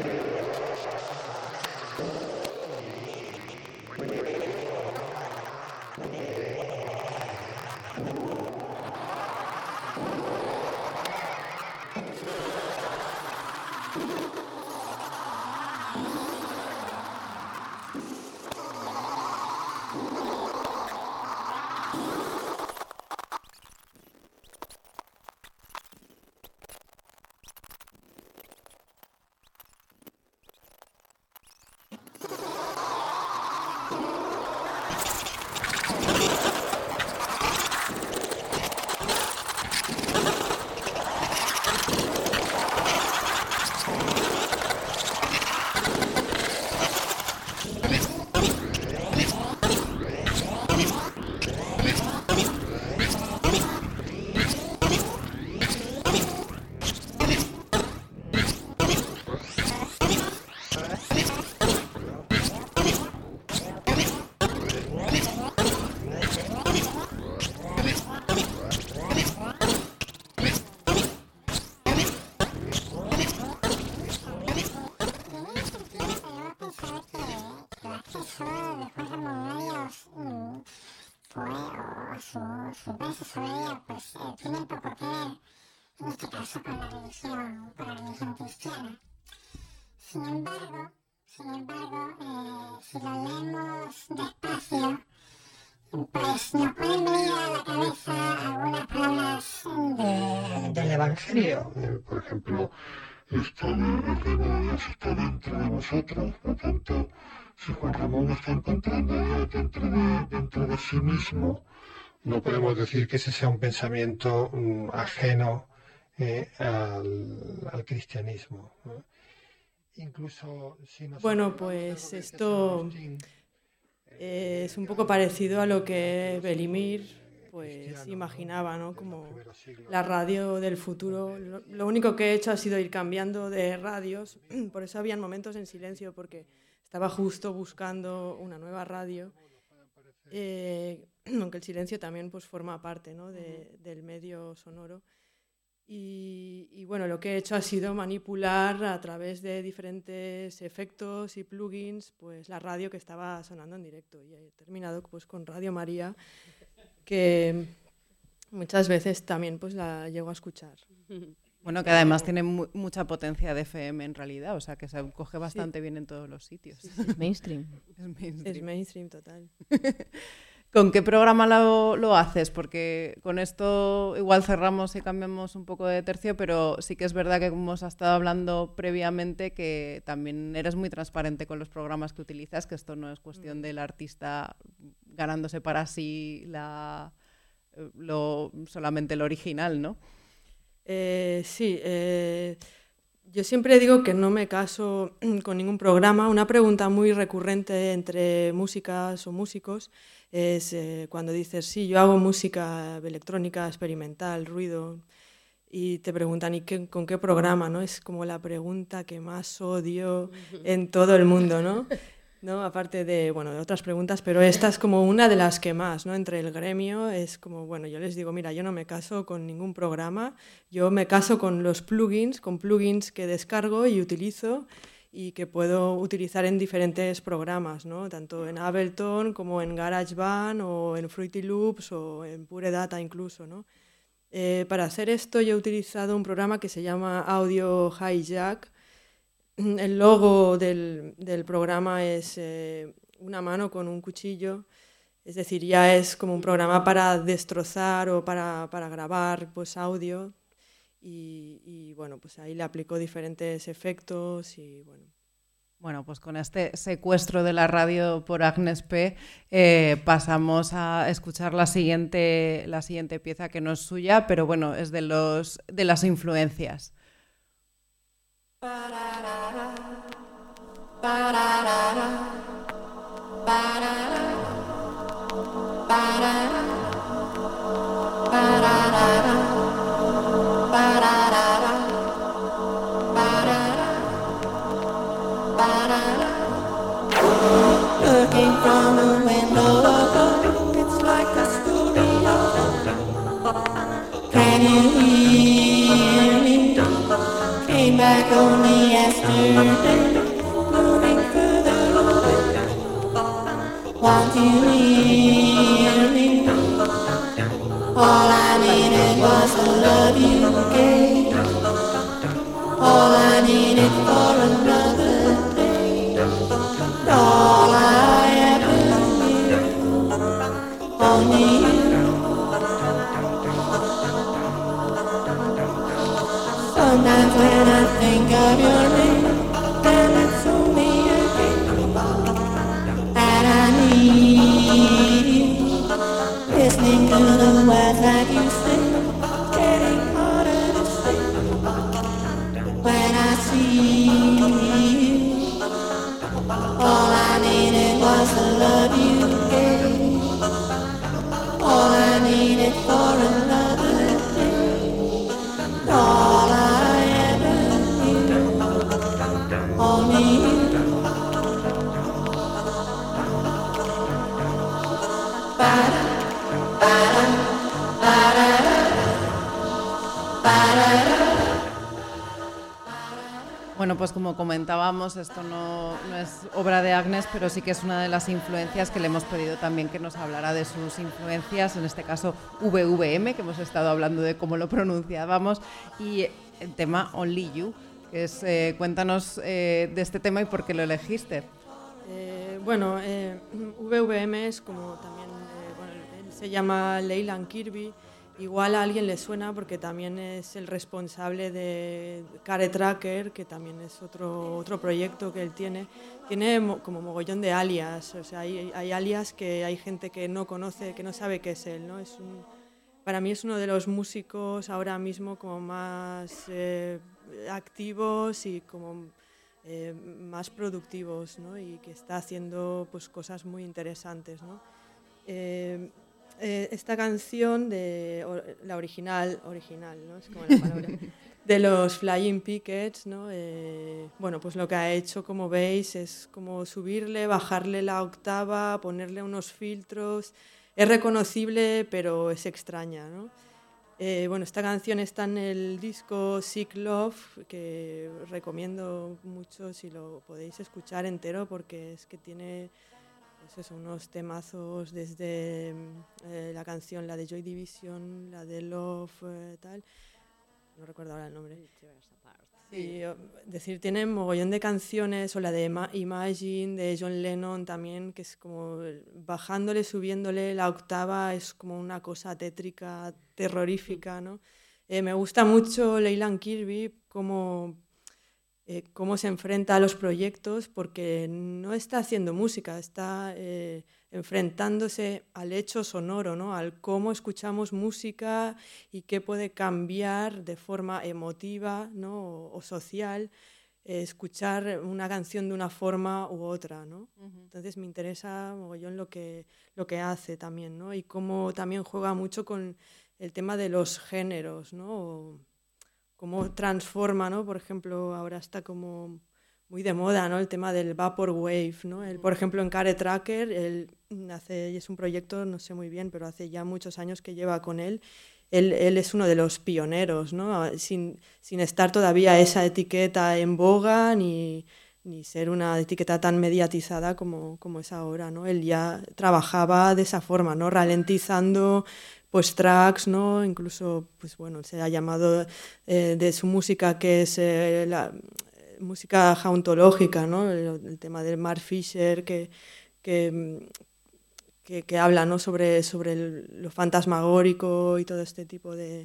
Por ejemplo, esto de el reino de Dios está dentro de nosotros, por tanto, si Juan Ramón está encontrando a Dios dentro de, dentro de sí mismo, no podemos decir que ese sea un pensamiento um, ajeno eh, al, al cristianismo, ¿no? Incluso si nos bueno, pues esto eh, es un poco parecido a lo que Belimir pues imaginaba, ¿no? Como la radio del futuro. Lo, lo único que he hecho ha sido ir cambiando de radios, por eso habían momentos en silencio, porque estaba justo buscando una nueva radio, eh, aunque el silencio también pues forma parte, ¿no? de, del medio sonoro. Y, y bueno, lo que he hecho ha sido manipular a través de diferentes efectos y plugins pues la radio que estaba sonando en directo, y he terminado pues con Radio María, que muchas veces también pues la llego a escuchar. Bueno, que además tiene mu mucha potencia de F M en realidad, o sea que se coge bastante sí. bien en todos los sitios. Sí, sí. Es mainstream. Es mainstream. Es mainstream total. ¿Con qué programa lo, lo haces? Porque con esto igual cerramos y cambiamos un poco de tercio, pero sí que es verdad que como hemos estado hablando previamente, que también eres muy transparente con los programas que utilizas, que esto no es cuestión del artista ganándose para sí la, lo, solamente lo original, ¿no? Eh, sí, eh, yo siempre digo que no me caso con ningún programa. Una pregunta muy recurrente entre músicas o músicos es eh, cuando dices, sí, yo hago música electrónica, experimental, ruido, y te preguntan, ¿y qué, con qué programa? ¿No? Es como la pregunta que más odio en todo el mundo, ¿no? ¿No? Aparte de, bueno, de otras preguntas, pero esta es como una de las que más, ¿no? Entre el gremio es como, bueno, yo les digo, mira, yo no me caso con ningún programa, yo me caso con los plugins, con plugins que descargo y utilizo y que puedo utilizar en diferentes programas, ¿no? Tanto en Ableton como en GarageBand o en Fruity Loops o en Pure Data incluso, ¿no? Eh, para hacer esto yo he utilizado un programa que se llama Audio Hijack. El logo del, del programa es eh, una mano con un cuchillo, es decir, ya es como un programa para destrozar o para, para grabar pues, audio. Y, y bueno, pues ahí le aplicó diferentes efectos y bueno. Bueno, pues con este secuestro de la radio por Agnes P eh, pasamos a escuchar la siguiente, la siguiente pieza, que no es suya, pero bueno, es de, los, de las influencias. Looking from the window, it's like a studio. Can you hear me? Came back. like only yesterday, moving further away. Want you near me. All I needed was the love you gave. All I needed for another day. All I ever needed, only you. Sometimes when I think of your name, and it's only a game that I need you. Listening to the words that you sing, it's getting harder to sing. When I see you, all I needed was the love you gave. All I needed for another day. All I ever knew, only you. Ba-da, ba-da, ba-da-da, ba-da-da. Bueno, pues como comentábamos, esto no, no es obra de Agnes, pero sí que es una de las influencias que le hemos pedido también que nos hablara de sus influencias, en este caso V V M, que hemos estado hablando de cómo lo pronunciábamos, y el tema Only You, que es, eh, cuéntanos eh, de este tema y por qué lo elegiste. Eh, bueno, eh, V V M es como también, eh, bueno, él se llama Leyland Kirby. Igual a alguien le suena porque también es el responsable de Care Tracker, que también es otro, otro proyecto que él tiene. Tiene mo, como mogollón de alias, o sea, hay, hay alias que hay gente que no conoce, que no sabe qué es él, ¿no? Es un, para mí es uno de los músicos ahora mismo como más eh, activos y como eh, más productivos, ¿no? Y que está haciendo pues cosas muy interesantes, ¿no? Eh, Eh, esta canción de or, la original original, ¿no? Es como la palabra de los Flying Pickets, ¿no? Eh, bueno, pues lo que ha hecho, como veis, es como subirle, bajarle la octava, ponerle unos filtros. Es reconocible, pero es extraña, ¿no? Eh, bueno, esta canción está en el disco Sick Love, que recomiendo mucho si lo podéis escuchar entero, porque es que tiene pues eso, unos temazos desde eh, la canción, la de Joy Division, la de Love, eh, tal, no recuerdo ahora el nombre. Sí, es decir, tiene un mogollón de canciones, o la de Imagine, de John Lennon también, que es como bajándole, subiéndole la octava, es como una cosa tétrica, terrorífica, ¿no? Eh, me gusta mucho Leyland Kirby, como... Eh, cómo se enfrenta a los proyectos, porque no está haciendo música, está eh, enfrentándose al hecho sonoro, ¿no? Al cómo escuchamos música y qué puede cambiar de forma emotiva, ¿no? o, o social eh, escuchar una canción de una forma u otra, ¿no? Uh-huh. Entonces me interesa mogollón lo que, lo que hace también, ¿no? Y cómo también juega mucho con el tema de los géneros, ¿no? O, cómo transforma, ¿no? Por ejemplo, ahora está como muy de moda, ¿no? El tema del Vaporwave, ¿no? Él, por ejemplo, en Care Tracker, él hace, es un proyecto, no sé muy bien, pero hace ya muchos años que lleva con él. Él, él es uno de los pioneros, ¿no? Sin, sin estar todavía esa etiqueta en boga, ni, ni ser una etiqueta tan mediatizada como, como es ahora, ¿no? Él ya trabajaba de esa forma, ¿no? Ralentizando pues tracks, ¿no? Incluso, pues bueno, se ha llamado eh, de su música, que es eh, la eh, música jauntológica, ¿no? El, el tema de Mark Fisher, que, que, que, que habla, ¿no? sobre, sobre el, lo fantasmagórico y todo este tipo de,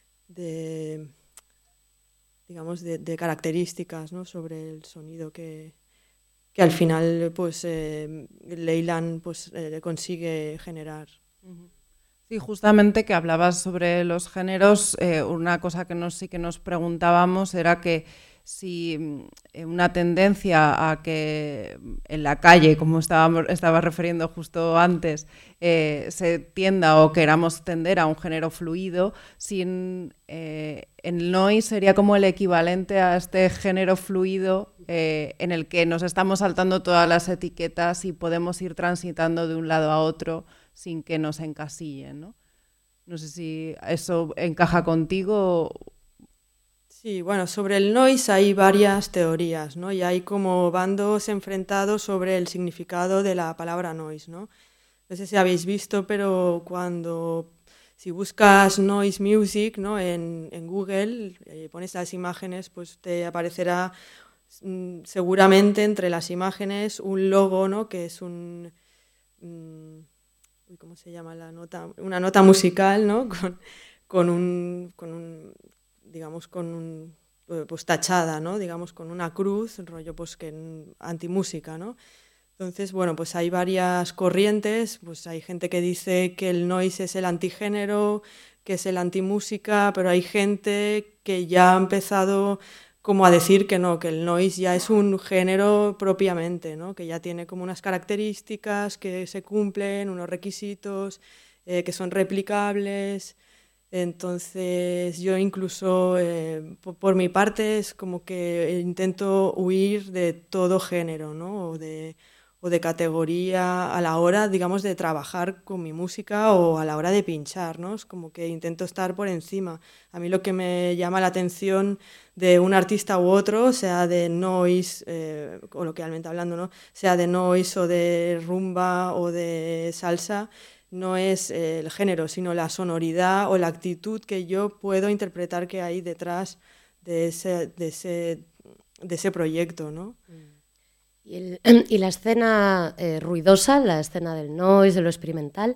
de digamos, de, de características, ¿no? Sobre el sonido que, que al final, pues, eh, Leyland pues, eh, consigue generar. Uh-huh. Sí, justamente que hablabas sobre los géneros, eh, una cosa que nos, sí que nos preguntábamos era que si eh, una tendencia a que en la calle, como estábamos, estabas refiriendo justo antes, eh, se tienda o queramos tender a un género fluido, sin, eh, el noise sería como el equivalente a este género fluido eh, en el que nos estamos saltando todas las etiquetas y podemos ir transitando de un lado a otro sin que nos encasillen, ¿no? No sé si eso encaja contigo. Sí, bueno, sobre el noise hay varias teorías, ¿no? Y hay como bandos enfrentados sobre el significado de la palabra noise, ¿no? No sé si habéis visto, pero cuando, si buscas noise music, ¿no? En, en Google, eh, pones las imágenes, pues te aparecerá mm, seguramente entre las imágenes un logo, ¿no? Que es un... Mm, ¿cómo se llama la nota? Una nota musical, ¿no? Con, con un... Con un digamos, con un, pues tachada, ¿no? Digamos, con una cruz, rollo, pues que antimúsica, ¿no? Entonces, bueno, pues hay varias corrientes, pues hay gente que dice que el noise es el antigénero, que es el antimúsica, pero hay gente que ya ha empezado como a decir que no, que el noise ya es un género propiamente, ¿no? Que ya tiene como unas características que se cumplen, unos requisitos, eh, que son replicables. Entonces yo incluso, eh, por, por mi parte, es como que intento huir de todo género, ¿no? O de, o de categoría a la hora, digamos, de trabajar con mi música o a la hora de pinchar, ¿no? Es como que intento estar por encima. A mí lo que me llama la atención de un artista u otro, sea de noise, eh, coloquialmente hablando, ¿no? Sea de noise o de rumba o de salsa, no es eh, el género, sino la sonoridad o la actitud que yo puedo interpretar que hay detrás de ese, de ese, de ese proyecto, ¿no? Y, el, y la escena eh, ruidosa, la escena del noise, de lo experimental,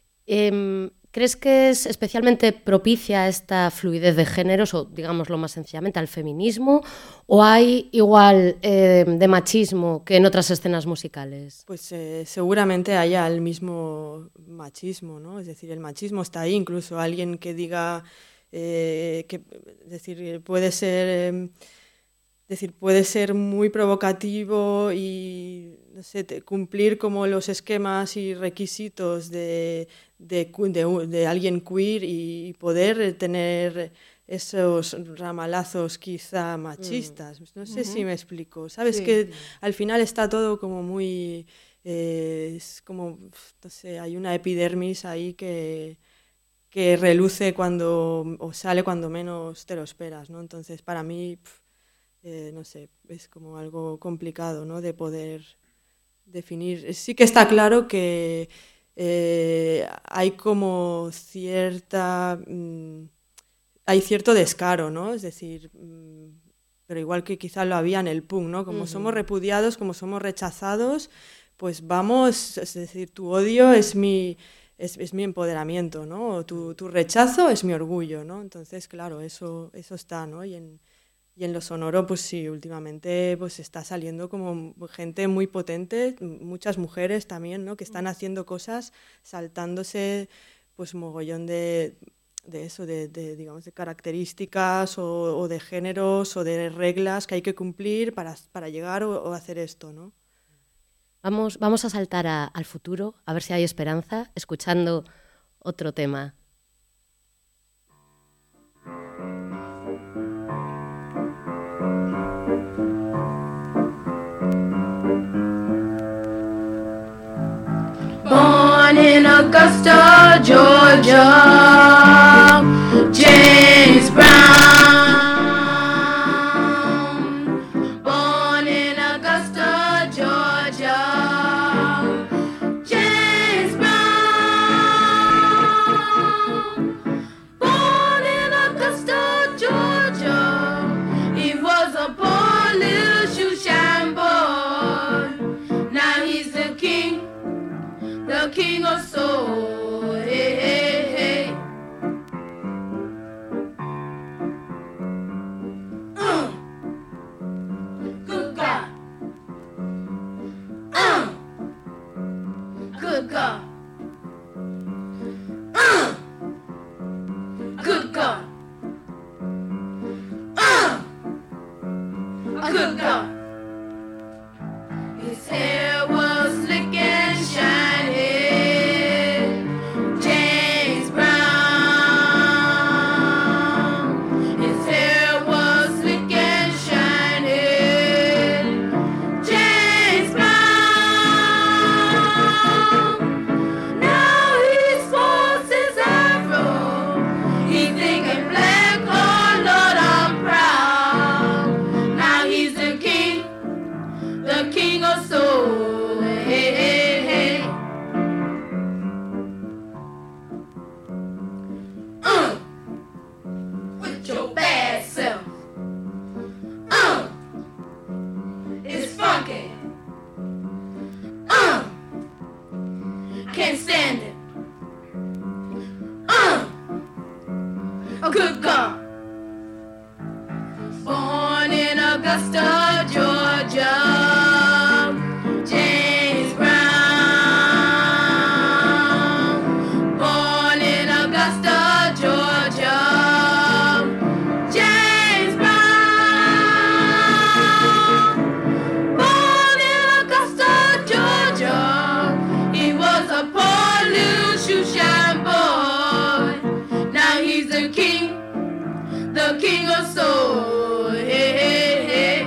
eh, ¿crees que es especialmente propicia a esta fluidez de géneros, o digámoslo más sencillamente, al feminismo, o hay igual eh, de machismo que en otras escenas musicales? Pues eh, seguramente haya el mismo machismo, ¿no? Es decir, el machismo está ahí, incluso alguien que diga eh, que, es decir, puede ser, eh, es decir, puede ser muy provocativo y no sé, te, cumplir como los esquemas y requisitos de De, de, de alguien queer y poder tener esos ramalazos quizá machistas. Mm. No sé uh-huh. si me explico. Sabes sí, que sí. Al final está todo como muy... Eh, es como, no sé, hay una epidermis ahí que, que reluce cuando, o sale cuando menos te lo esperas, ¿no? Entonces, para mí, pf, eh, no sé, es como algo complicado, ¿no? De poder definir. Sí que está claro que Eh, hay como cierta mmm, hay cierto descaro, ¿no? Es decir, mmm, pero igual que quizá lo había en el punk, ¿no? Como uh-huh. somos repudiados, como somos rechazados, pues vamos, es decir, tu odio es mi es, es mi empoderamiento, ¿no? Tu, tu rechazo es mi orgullo, ¿no? Entonces, claro, eso eso está, ¿no? Y en Y en lo sonoro, pues sí, últimamente pues está saliendo como gente muy potente, muchas mujeres también, ¿no? Que están haciendo cosas, saltándose pues mogollón de, de eso, de, de, digamos, de características o, o de géneros o de reglas que hay que cumplir para, para llegar o, o hacer esto, ¿no? Vamos, vamos a saltar a, al futuro, a ver si hay esperanza, escuchando otro tema. Born in Augusta, Georgia, James Brown. Born in Augusta, Georgia, James Brown. Born in Augusta, Georgia, he was a poor little shoeshine boy. Now he's the king, the king of soul, hey, hey, hey. Uh. Good God. Uh. Good God. Uh. Good God. Uh. Good God. His hair was slick and shiny. James Brown. His hair was slick and shiny. James Brown. Now he sports his afro. He thinking black, oh Lord, I'm proud. Augusta, Georgia. James Brown, born in Augusta, Georgia. James Brown, born in Augusta, Georgia. He was a poor little shoeshine boy. Now he's the king, the king of soul. Hey, hey, hey.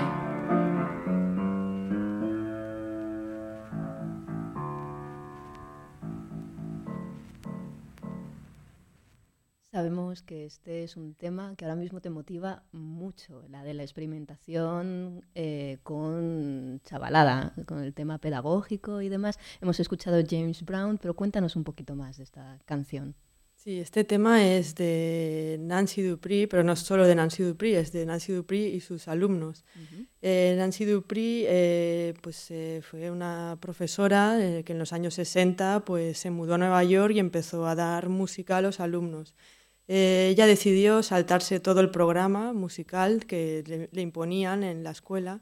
Sabemos que este es un tema que ahora mismo te motiva mucho, la de la experimentación eh, con chavalada, con el tema pedagógico y demás. Hemos escuchado James Brown, pero cuéntanos un poquito más de esta canción. Sí, este tema es de Nancy Dupree, pero no es solo de Nancy Dupree, es de Nancy Dupree y sus alumnos. Uh-huh. eh, Nancy Dupree eh, pues, eh, fue una profesora eh, que en los años sesenta pues, se mudó a Nueva York y empezó a dar música a los alumnos. Eh, ella decidió saltarse todo el programa musical que le, le imponían en la escuela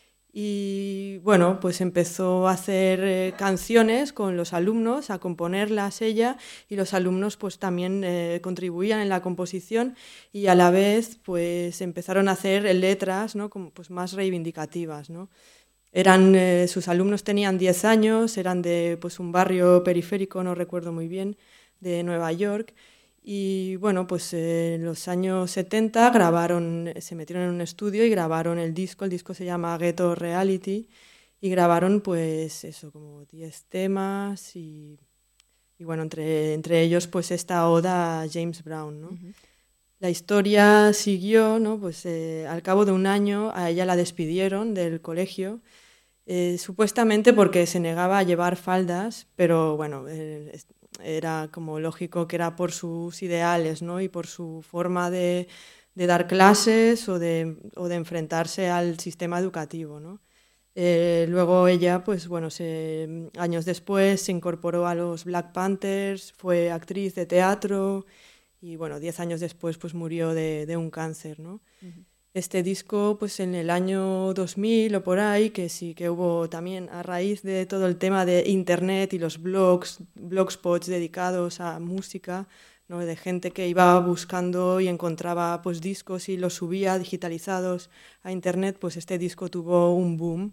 y bueno, pues empezó a hacer eh, canciones con los alumnos, a componerlas ella, y los alumnos pues también eh, contribuían en la composición y a la vez pues empezaron a hacer letras, ¿no? Como, pues, más reivindicativas, ¿no? Eran, eh, sus alumnos tenían diez años, eran de pues, un barrio periférico, no recuerdo muy bien, de Nueva York. Y bueno, pues eh, en los años setenta grabaron, se metieron en un estudio y grabaron el disco, el disco se llama Ghetto Reality, y grabaron pues eso, como diez temas y, y bueno, entre, entre ellos pues esta oda a James Brown, ¿no? Uh-huh. La historia siguió, ¿no? Pues eh, al cabo de un año a ella la despidieron del colegio, eh, supuestamente porque se negaba a llevar faldas, pero bueno, eh, era como lógico que era por sus ideales, ¿no? Y por su forma de, de dar clases o de, o de enfrentarse al sistema educativo, ¿no? Eh, luego ella, pues bueno, se, años después se incorporó a los Black Panthers, fue actriz de teatro y bueno, diez años después pues murió de, de un cáncer, ¿no? Uh-huh. Este disco, pues en el año dos mil o por ahí, que sí que hubo también a raíz de todo el tema de internet y los blogs, blogspots dedicados a música, ¿no? De gente que iba buscando y encontraba pues discos y los subía digitalizados a internet, pues este disco tuvo un boom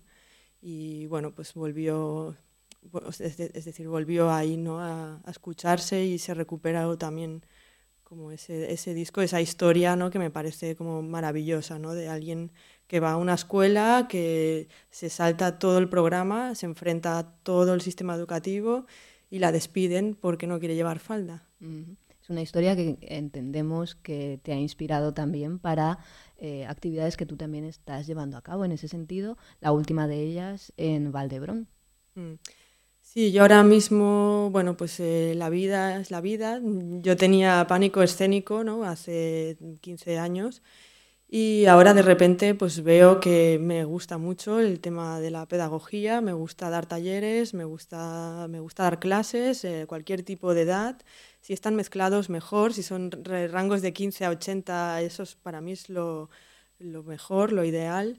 y bueno, pues volvió, es decir, volvió ahí, ¿no? a, a escucharse y se recuperó también como ese, ese disco, esa historia, ¿no? Que me parece como maravillosa, ¿no? De alguien que va a una escuela, que se salta todo el programa, se enfrenta a todo el sistema educativo y la despiden porque no quiere llevar falda. Uh-huh. Es una historia que entendemos que te ha inspirado también para eh, actividades que tú también estás llevando a cabo en ese sentido, la última de ellas en Valdebrón. Mm. Sí, yo ahora mismo, bueno, pues eh, la vida es la vida. Yo tenía pánico escénico, ¿no? Hace quince años y ahora de repente pues veo que me gusta mucho el tema de la pedagogía, me gusta dar talleres, me gusta, me gusta dar clases, eh, cualquier tipo de edad. Si están mezclados mejor, si son rangos de quince a ochenta, eso es, para mí es lo, lo mejor, lo ideal.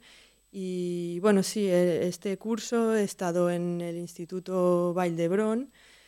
Y bueno, sí, este curso he estado en el Instituto Valdebrón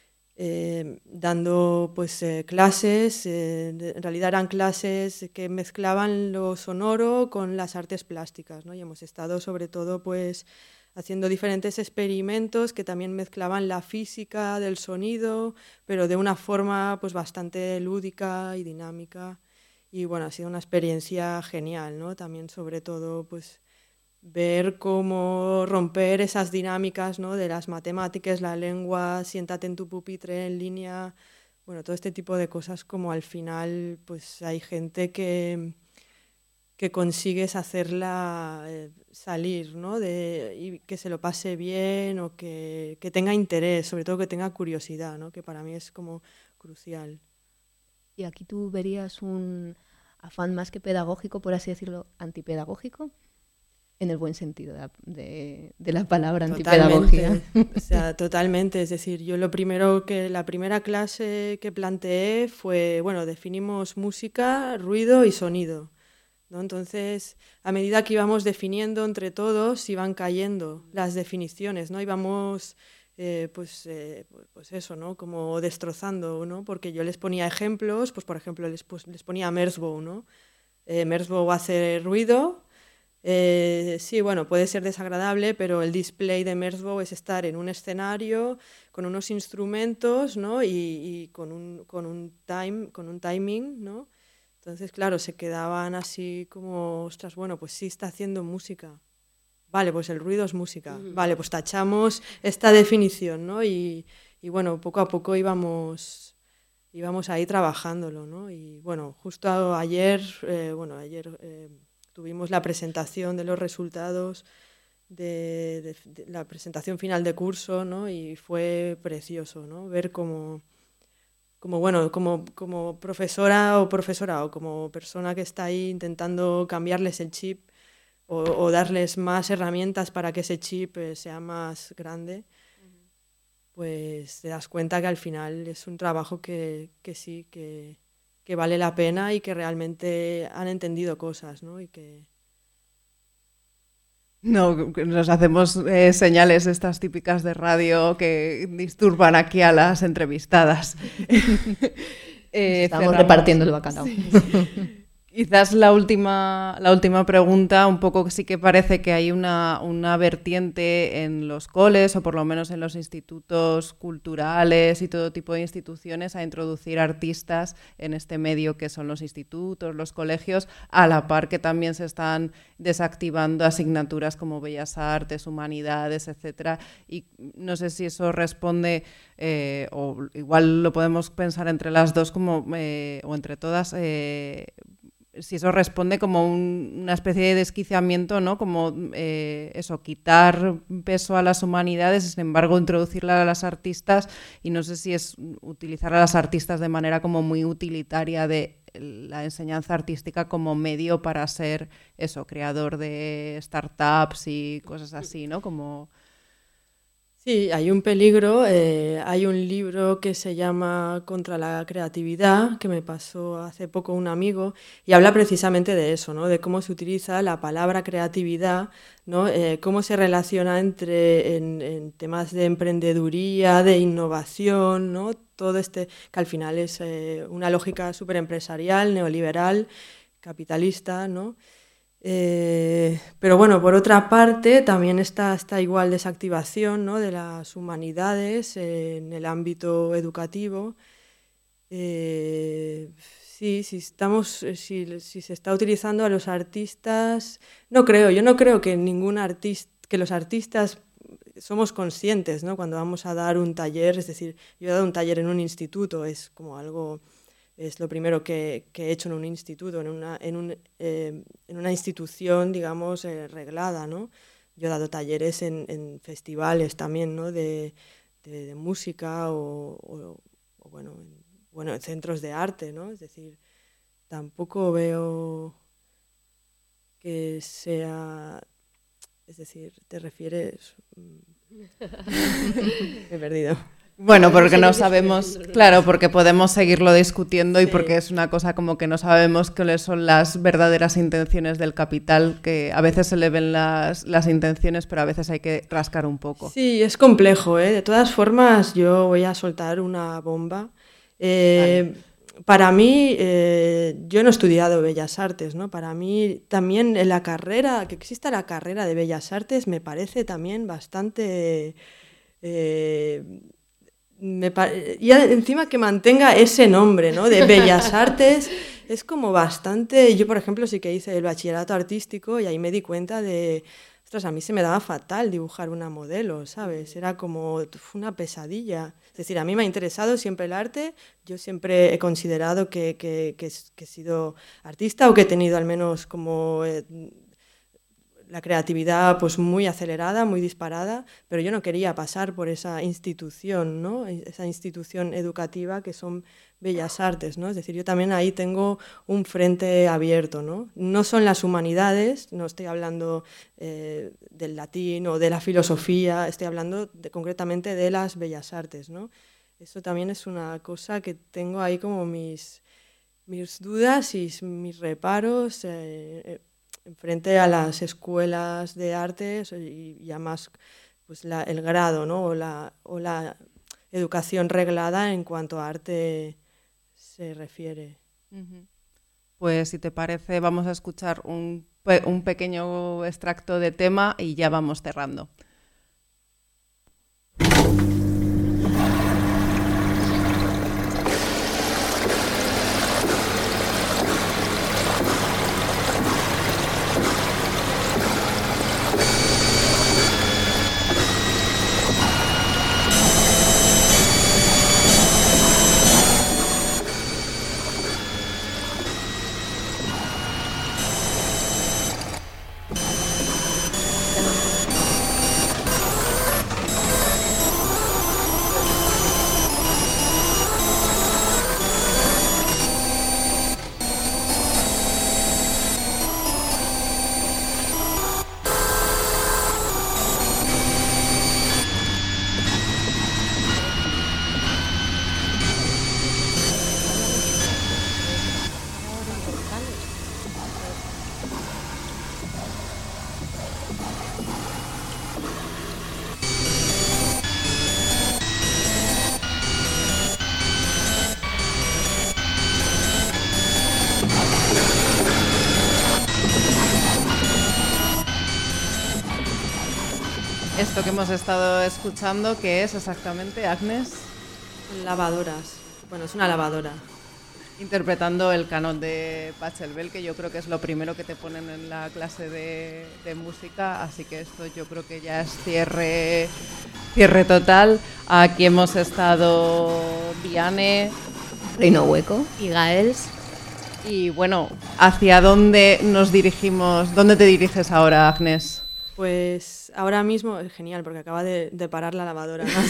eh, dando pues eh, clases, eh, en realidad eran clases que mezclaban lo sonoro con las artes plásticas, ¿no? Y hemos estado sobre todo pues haciendo diferentes experimentos que también mezclaban la física del sonido, pero de una forma pues bastante lúdica y dinámica. Y bueno, ha sido una experiencia genial, ¿no? También sobre todo pues ver cómo romper esas dinámicas, ¿no? De las matemáticas, la lengua, siéntate en tu pupitre en línea, bueno, todo este tipo de cosas, como al final pues hay gente que, que consigues hacerla eh, salir, ¿no? De, y que se lo pase bien o que, que tenga interés, sobre todo que tenga curiosidad, ¿no? Que para mí es como crucial. ¿Y aquí tú verías un afán más que pedagógico, por así decirlo, antipedagógico? En el buen sentido de la, de, de la palabra antipedagogía. Totalmente, o sea, totalmente. Es decir, yo lo primero que, la primera clase que planteé fue, bueno, definimos música, ruido y sonido. ¿no? Entonces, a medida que íbamos definiendo entre todos, iban cayendo las definiciones, ¿no? Íbamos, eh, pues, eh, pues eso, ¿no? Como destrozando, ¿no? Porque yo les ponía ejemplos, pues por ejemplo les, pues, les ponía Merzbow, ¿no? Eh, Merzbow hace ruido. Eh, sí, bueno, puede ser desagradable, pero el display de Merzbow es estar en un escenario con unos instrumentos, ¿no? y, y con, un, con, un time, con un timing, ¿no? Entonces, claro, se quedaban así como, ostras, bueno, pues sí está haciendo música. Vale, pues el ruido es música. Uh-huh. Vale, pues tachamos esta definición, ¿no? Y, y bueno, poco a poco íbamos, íbamos ahí trabajándolo, ¿no? Y bueno, justo ayer, eh, bueno, ayer... Eh, tuvimos la presentación de los resultados de, de, de la presentación final de curso, ¿no? Y fue precioso, ¿no? Ver cómo, como, bueno, como, como profesora o profesora o como persona que está ahí intentando cambiarles el chip o, o darles más herramientas para que ese chip eh, sea más grande, uh-huh. Pues te das cuenta que al final es un trabajo que, que sí, que... que vale la pena y que realmente han entendido cosas, ¿no? Y que... No, nos hacemos eh, señales estas típicas de radio que disturban aquí a las entrevistadas. eh, Estamos cerramos. repartiendo el bacalao. Sí, sí. Quizás la última, la última pregunta, un poco sí que parece que hay una, una vertiente en los coles o por lo menos en los institutos culturales y todo tipo de instituciones a introducir artistas en este medio que son los institutos, los colegios, a la par que también se están desactivando asignaturas como Bellas Artes, Humanidades, etcétera. Y no sé si eso responde, eh, o igual lo podemos pensar entre las dos como eh, o entre todas, eh, si eso responde como un, una especie de desquiciamiento, ¿no? Como eh, eso, quitar peso a las humanidades, sin embargo introducirla a las artistas, y no sé si es utilizar a las artistas de manera como muy utilitaria de la enseñanza artística como medio para ser eso, creador de startups y cosas así, ¿no? Como... Sí, hay un peligro. Eh, hay un libro que se llama Contra la creatividad, que me pasó hace poco un amigo, y habla precisamente de eso, ¿no? De cómo se utiliza la palabra creatividad, ¿no? Eh, cómo se relaciona entre en, en temas de emprendeduría, de innovación, ¿no? Todo este, que al final es eh, una lógica súper empresarial, neoliberal, capitalista, ¿no? Eh, pero bueno, por otra parte también está, está igual desactivación, ¿no? De las humanidades eh, en el ámbito educativo. Eh, sí, si, estamos, si, si se está utilizando a los artistas, no creo, yo no creo que ningún artista, que los artistas somos conscientes, ¿no? Cuando vamos a dar un taller, es decir, yo he dado un taller en un instituto, es como algo... Es lo primero que, que he hecho en un instituto, en una, en un, eh, en una institución, digamos, eh, reglada, ¿no? Yo he dado talleres en, en festivales también, ¿no? De, de, de música o, o, o bueno, en, bueno, en centros de arte, ¿no? Es decir, tampoco veo que sea... Es decir, ¿te refieres...? He perdido. Bueno, porque no sabemos, claro, porque podemos seguirlo discutiendo y sí. Porque es una cosa como que no sabemos cuáles son las verdaderas intenciones del capital, que a veces se le ven las, las intenciones, pero a veces hay que rascar un poco. Sí, es complejo, ¿eh? De todas formas, yo voy a soltar una bomba. Eh, vale. Para mí, eh, yo no he estudiado Bellas Artes, ¿no? Para mí también en la carrera, que exista la carrera de Bellas Artes, me parece también bastante... Eh, Me y encima que mantenga ese nombre, ¿no? De Bellas Artes, es como bastante... Yo, por ejemplo, sí que hice el bachillerato artístico y ahí me di cuenta de... Ostras, a mí se me daba fatal dibujar una modelo, ¿sabes? Era como una pesadilla. Es decir, a mí me ha interesado siempre el arte. Yo siempre he considerado que, que, que, que he sido artista o que he tenido al menos como... Eh, la creatividad pues muy acelerada, muy disparada, pero yo no quería pasar por esa institución, ¿no? Esa institución educativa que son Bellas Artes, ¿no? Es decir, yo también ahí tengo un frente abierto, ¿no? No son las humanidades, no estoy hablando eh, del latín o de la filosofía, estoy hablando de, concretamente de las Bellas Artes, ¿no? Eso también es una cosa que tengo ahí como mis... mis dudas y mis reparos eh, eh, frente a las escuelas de arte y, y además pues la, el grado, ¿no? o, la, o la educación reglada en cuanto a arte se refiere. Uh-huh. Pues si te parece vamos a escuchar un, pe- un pequeño extracto de tema y ya vamos cerrando. Esto que hemos estado escuchando, ¿qué es exactamente, Agnes? Lavadoras. Bueno, es una lavadora. Interpretando el canon de Pachelbel, que yo creo que es lo primero que te ponen en la clase de, de música, así que esto yo creo que ya es cierre, cierre total. Aquí hemos estado Viane, Reino Hueco y Gaels. Y bueno, ¿hacia dónde nos dirigimos? ¿Dónde te diriges ahora, Agnes? Pues ahora mismo, es genial, porque acaba de, de parar la lavadora, ¿no?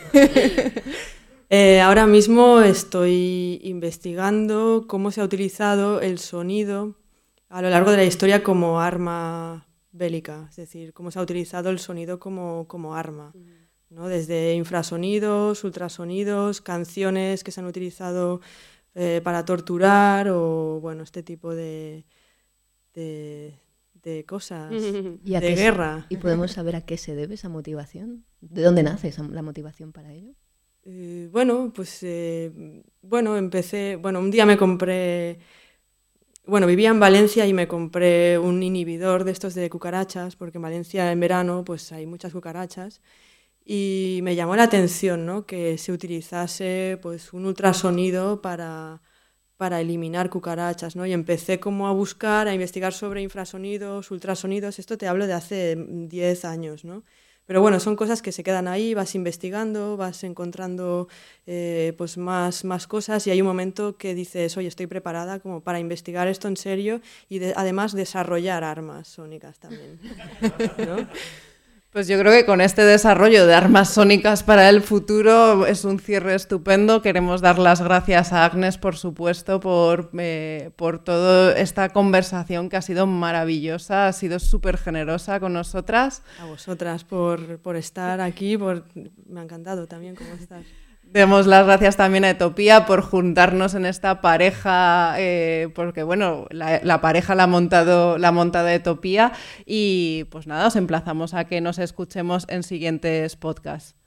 eh, ahora mismo estoy investigando cómo se ha utilizado el sonido a lo largo de la historia como arma bélica, es decir, cómo se ha utilizado el sonido como, como arma, ¿no? Desde infrasonidos, ultrasonidos, canciones que se han utilizado eh, para torturar o, bueno, este tipo de... de de cosas, ¿Y de guerra. ¿Y podemos saber a qué se debe esa motivación? ¿De dónde nace esa, la motivación para ello? Eh, bueno, pues eh, bueno, empecé, bueno, un día me compré, bueno, vivía en Valencia y me compré un inhibidor de estos de cucarachas, porque en Valencia en verano pues hay muchas cucarachas, y me llamó la atención, ¿no? Que se utilizase pues un ultrasonido para... para eliminar cucarachas, ¿no? Y empecé como a buscar, a investigar sobre infrasonidos, ultrasonidos, esto te hablo de hace diez años, ¿no? Pero bueno, son cosas que se quedan ahí, vas investigando, vas encontrando eh, pues más, más cosas y hay un momento que dices, oye, estoy preparada como para investigar esto en serio y de, además desarrollar armas sónicas también, ¿no? Pues yo creo que con este desarrollo de armas sónicas para el futuro es un cierre estupendo. Queremos dar las gracias a Agnes, por supuesto, por, eh, por toda esta conversación que ha sido maravillosa, ha sido súper generosa con nosotras. A vosotras por, por estar aquí, por... me ha encantado también cómo estás. Demos las gracias también a Etopía por juntarnos en esta pareja, eh, porque bueno, la, la pareja la ha montado, la ha montado Etopía y pues nada, os emplazamos a que nos escuchemos en siguientes podcasts.